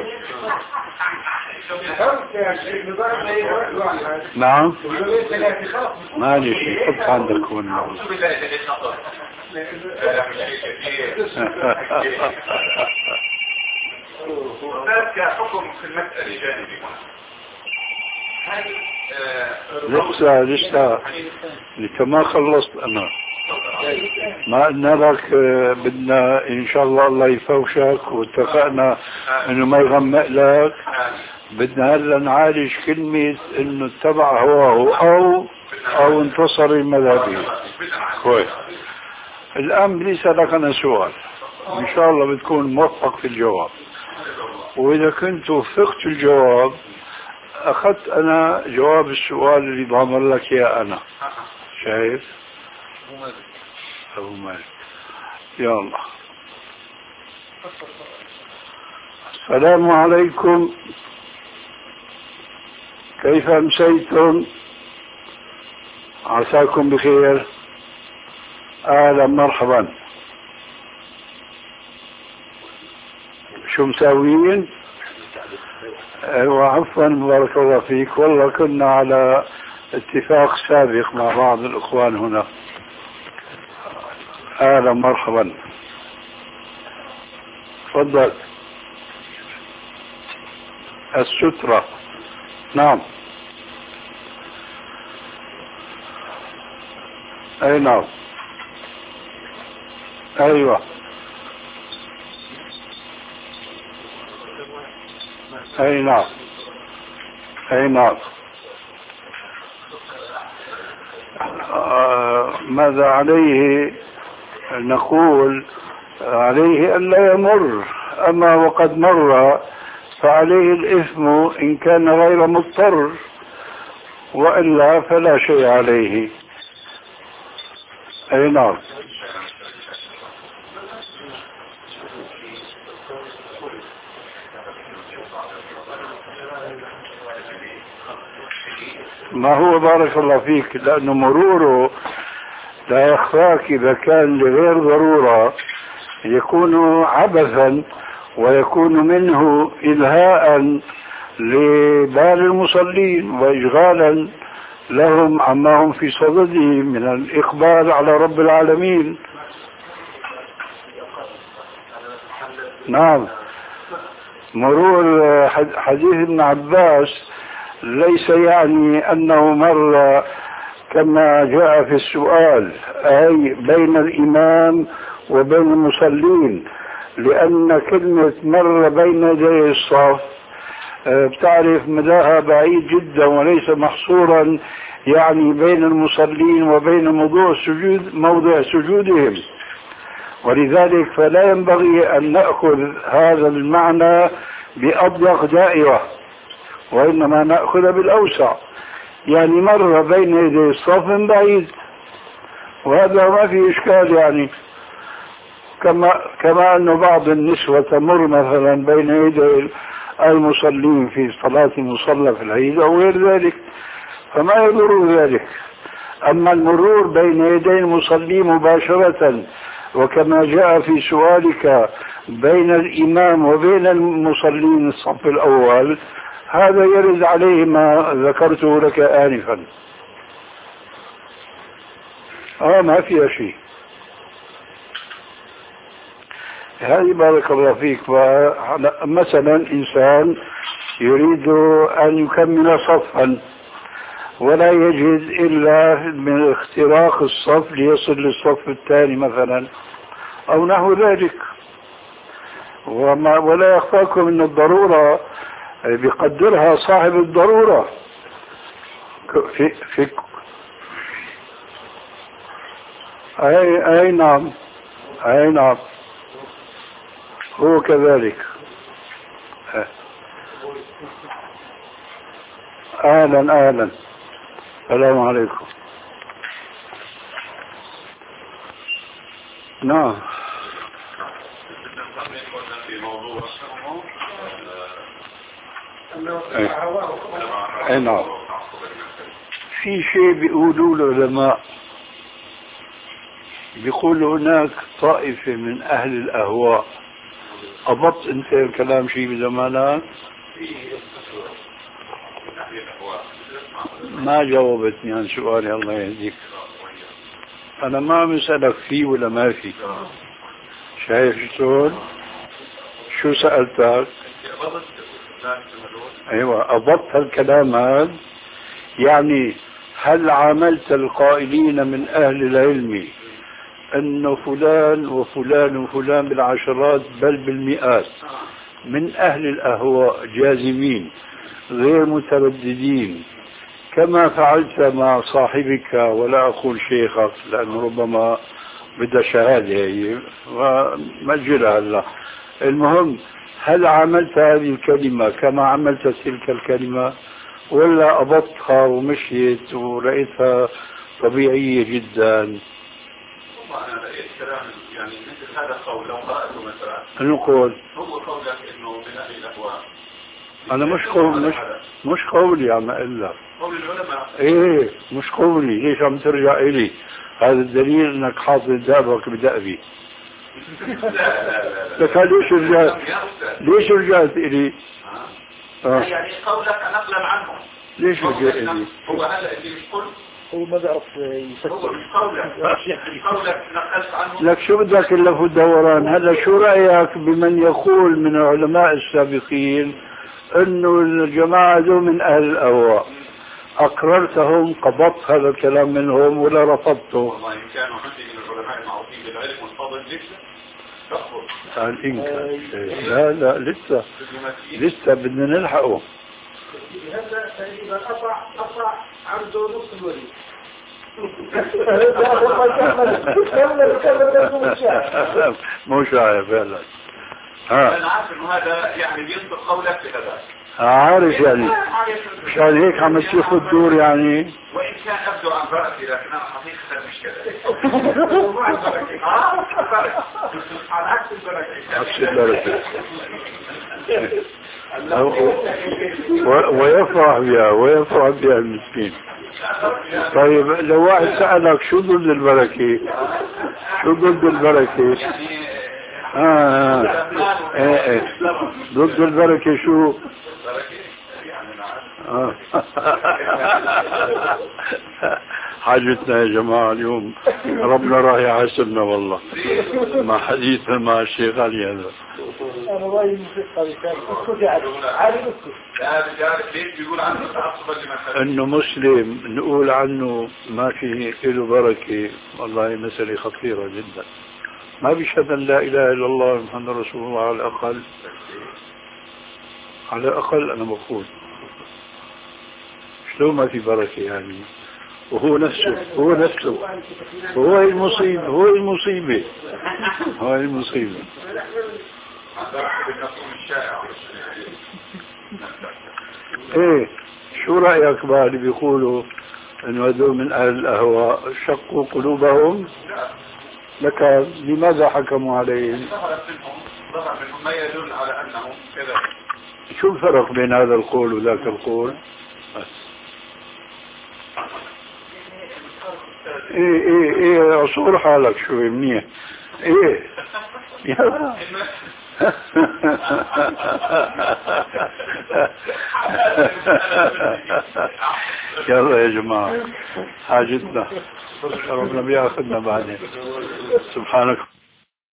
نعم معلش حط عندك هون. كحكم في المسألة جانبي لسه لسه لسه ما خلصت أنا. ما قلنا لك بدنا إن شاء الله الله يفوشك واتفقنا إنه ما يغمق لك. بدنا هلا نعالج كلمة إنه اتبع هواه أو أو انتصر المذهبي. كويس. الآن ليس لك أنا سؤال، إن شاء الله بتكون موفق في الجواب، وإذا كنت وفقت الجواب أخذت أنا جواب السؤال اللي ضامن لك يا أنا. شايف؟ أبو مالك. يا الله. السلام عليكم، كيف أمسيتم؟ عساكم بخير. أهلا مرحبا. شو مساويين؟ وعفوا بارك الله فيك، والله كنا على اتفاق سابق مع بعض الإخوان هنا. أهلا مرحبا. تفضل. السترة. نعم. أي نعم. أيوة. أي نعم. أي نعم. آه ماذا عليه؟ نقول عليه أن لا يمر، أما وقد مر فعليه الإثم إن كان غير مضطر، وإلا فلا شيء عليه. أي نعم. ما هو بارك الله فيك، لأنه مروره لا يخفاك إذا كان لغير ضرورة يكون عبثا ويكون منه إلهاء لبال المصلين وإشغالا لهم عما هم في صدده من الإقبال على رب العالمين. نعم. مرور حديث ابن عباس ليس يعني أنه مر كما جاء في السؤال، أي بين الإمام وبين المصلين، لأن كلمة مر بين يدي الصف بتعرف مداها بعيد جدا وليس محصورا يعني بين المصلين وبين موضوع سجود موضع سجودهم، ولذلك فلا ينبغي أن نأخذ هذا المعنى بأضيق دائرة، وإنما نأخذ بالأوسع، يعني مر بين يدي الصف من بعيد، وهذا ما في إشكال. يعني كما كما أن بعض النسوة تمر مثلا بين يدي المصلين في صلاة مصلى في العيد أو غير ذلك، فما يضر ذلك. أما المرور بين يدي المصلين مباشرة وكما جاء في سؤالك بين الإمام وبين المصلين الصف الأول، هذا يرد عليه ما ذكرته لك آنفا. آه ما فيها شيء. هذه بارك الله فيك. مثلا إنسان يريد أن يكمل صفا ولا يجد إلا من اختراق الصف ليصل للصف الثاني مثلا أو نحو ذلك، وما ولا يخفاكم أن الضرورة بيقدرها صاحب الضرورة. في في أي أي نعم أي نعم هو كذلك. أهلا أهلا. السلام عليكم. نعم. في موضوع اي نعم. في شيء بيقولوا العلماء، بيقولوا هناك طائفة من أهل الأهواء. أضبط أنت الكلام شيء بزمانك؟ ما جاوبتني عن سؤالي، الله يهديك. أنا ما عم أسألك فيه ولا ما فيه. شايف شلون؟ شو سألتك؟ أيوة، أضبط هالكلام هذا. يعني هل عاملت القائلين من أهل العلم أنه فلان وفلان وفلان بالعشرات بل بالمئات من أهل الأهواء جازمين غير مترددين كما فعلت مع صاحبك، ولا أقول شيخك لأنه ربما بدها شهادة هي ومجلها هلا. المهم، هل عملت هذه الكلمة كما عملت تلك الكلمة، ولا أضبطها ومشيت ورأيتها طبيعية جدا؟ أنا لقيت كلام يعني مثل هذا القول لو قرأته مثلا. نقول هو قولك إنه من أهل الأهواء. أنا مش قول مش مش قولي عم أقول لك. قول العلماء. إيه مش قولي، ليش عم ترجع إلي؟ هذا الدليل إنك حاطط دابك بدأبي. لا لا لا. لك ليش رجعت؟ ليش رجعت إلي؟ آه. يعني قولك نقلا عنه. ليش رجعت إلي؟ هو هذا اللي مش قلت. هو ما بيعرف يفكر. هو مش قولك. قولك نقلت عنه. لك شو بدك اللف والدوران؟ هلا شو رأيك بمن يقول من العلماء السابقين انه الجماعة ذو من اهل الاهواء؟ اقررتهم، قبضت هذا الكلام منهم ولا رفضته؟ والله ان كانوا عندي من العلماء المعروفين بالعلم والفضل لسه تقبل. قال إن كان. لا لا لسه لسه بدنا نلحقه. هذا تقريبا قطع قطع عنده نص الوليد. مو شايف فعلا. ها انا عارف انه هذا يعني بيصدق قولك في هذا. عارف يعني مشان هيك عم تشوف الدور يعني. وان كان ابدو عن بركتي لكن انا حقيقه مش كذا. على عكس البركه. عكس البركه. ويفرح بها ويفرح بها المسكين. طيب لو واحد سألك شو ضد البركة؟ شو ضد البركة؟ آه آه آه. ضد البركة شو؟ آه. حاجتنا يا جماعة اليوم ربنا راح يحاسبنا والله مع حديثنا مع الشيخ علي هذا. أنا رأيي موسيقى اسكت يا علي اسكت. ليش بيقول عنه تعصبا لمثلا؟ إنه مسلم نقول عنه ما في له بركة، والله مسألة خطيرة جدا. ما بيشهد أن لا إله إلا الله محمد رسول الله على الأقل، على الأقل أنا بقول شلون ما في بركة يعني؟ وهو نفسه هو نفسه هو المصيبة هو المصيبة هو المصيبة. ايه شو رأيك بقى اللي بيقولوا انه هذول من اهل الاهواء شقوا قلوبهم؟ لك لماذا حكموا عليهم؟ ظهر منهم ما يدل على انهم كذا. شو الفرق بين هذا القول وذاك القول؟ ايه ايه ايه عصور حالك شوي منيح. ايه يلا يلا يا جماعة حاجتنا ربنا بياخذنا بعدين. سبحانك.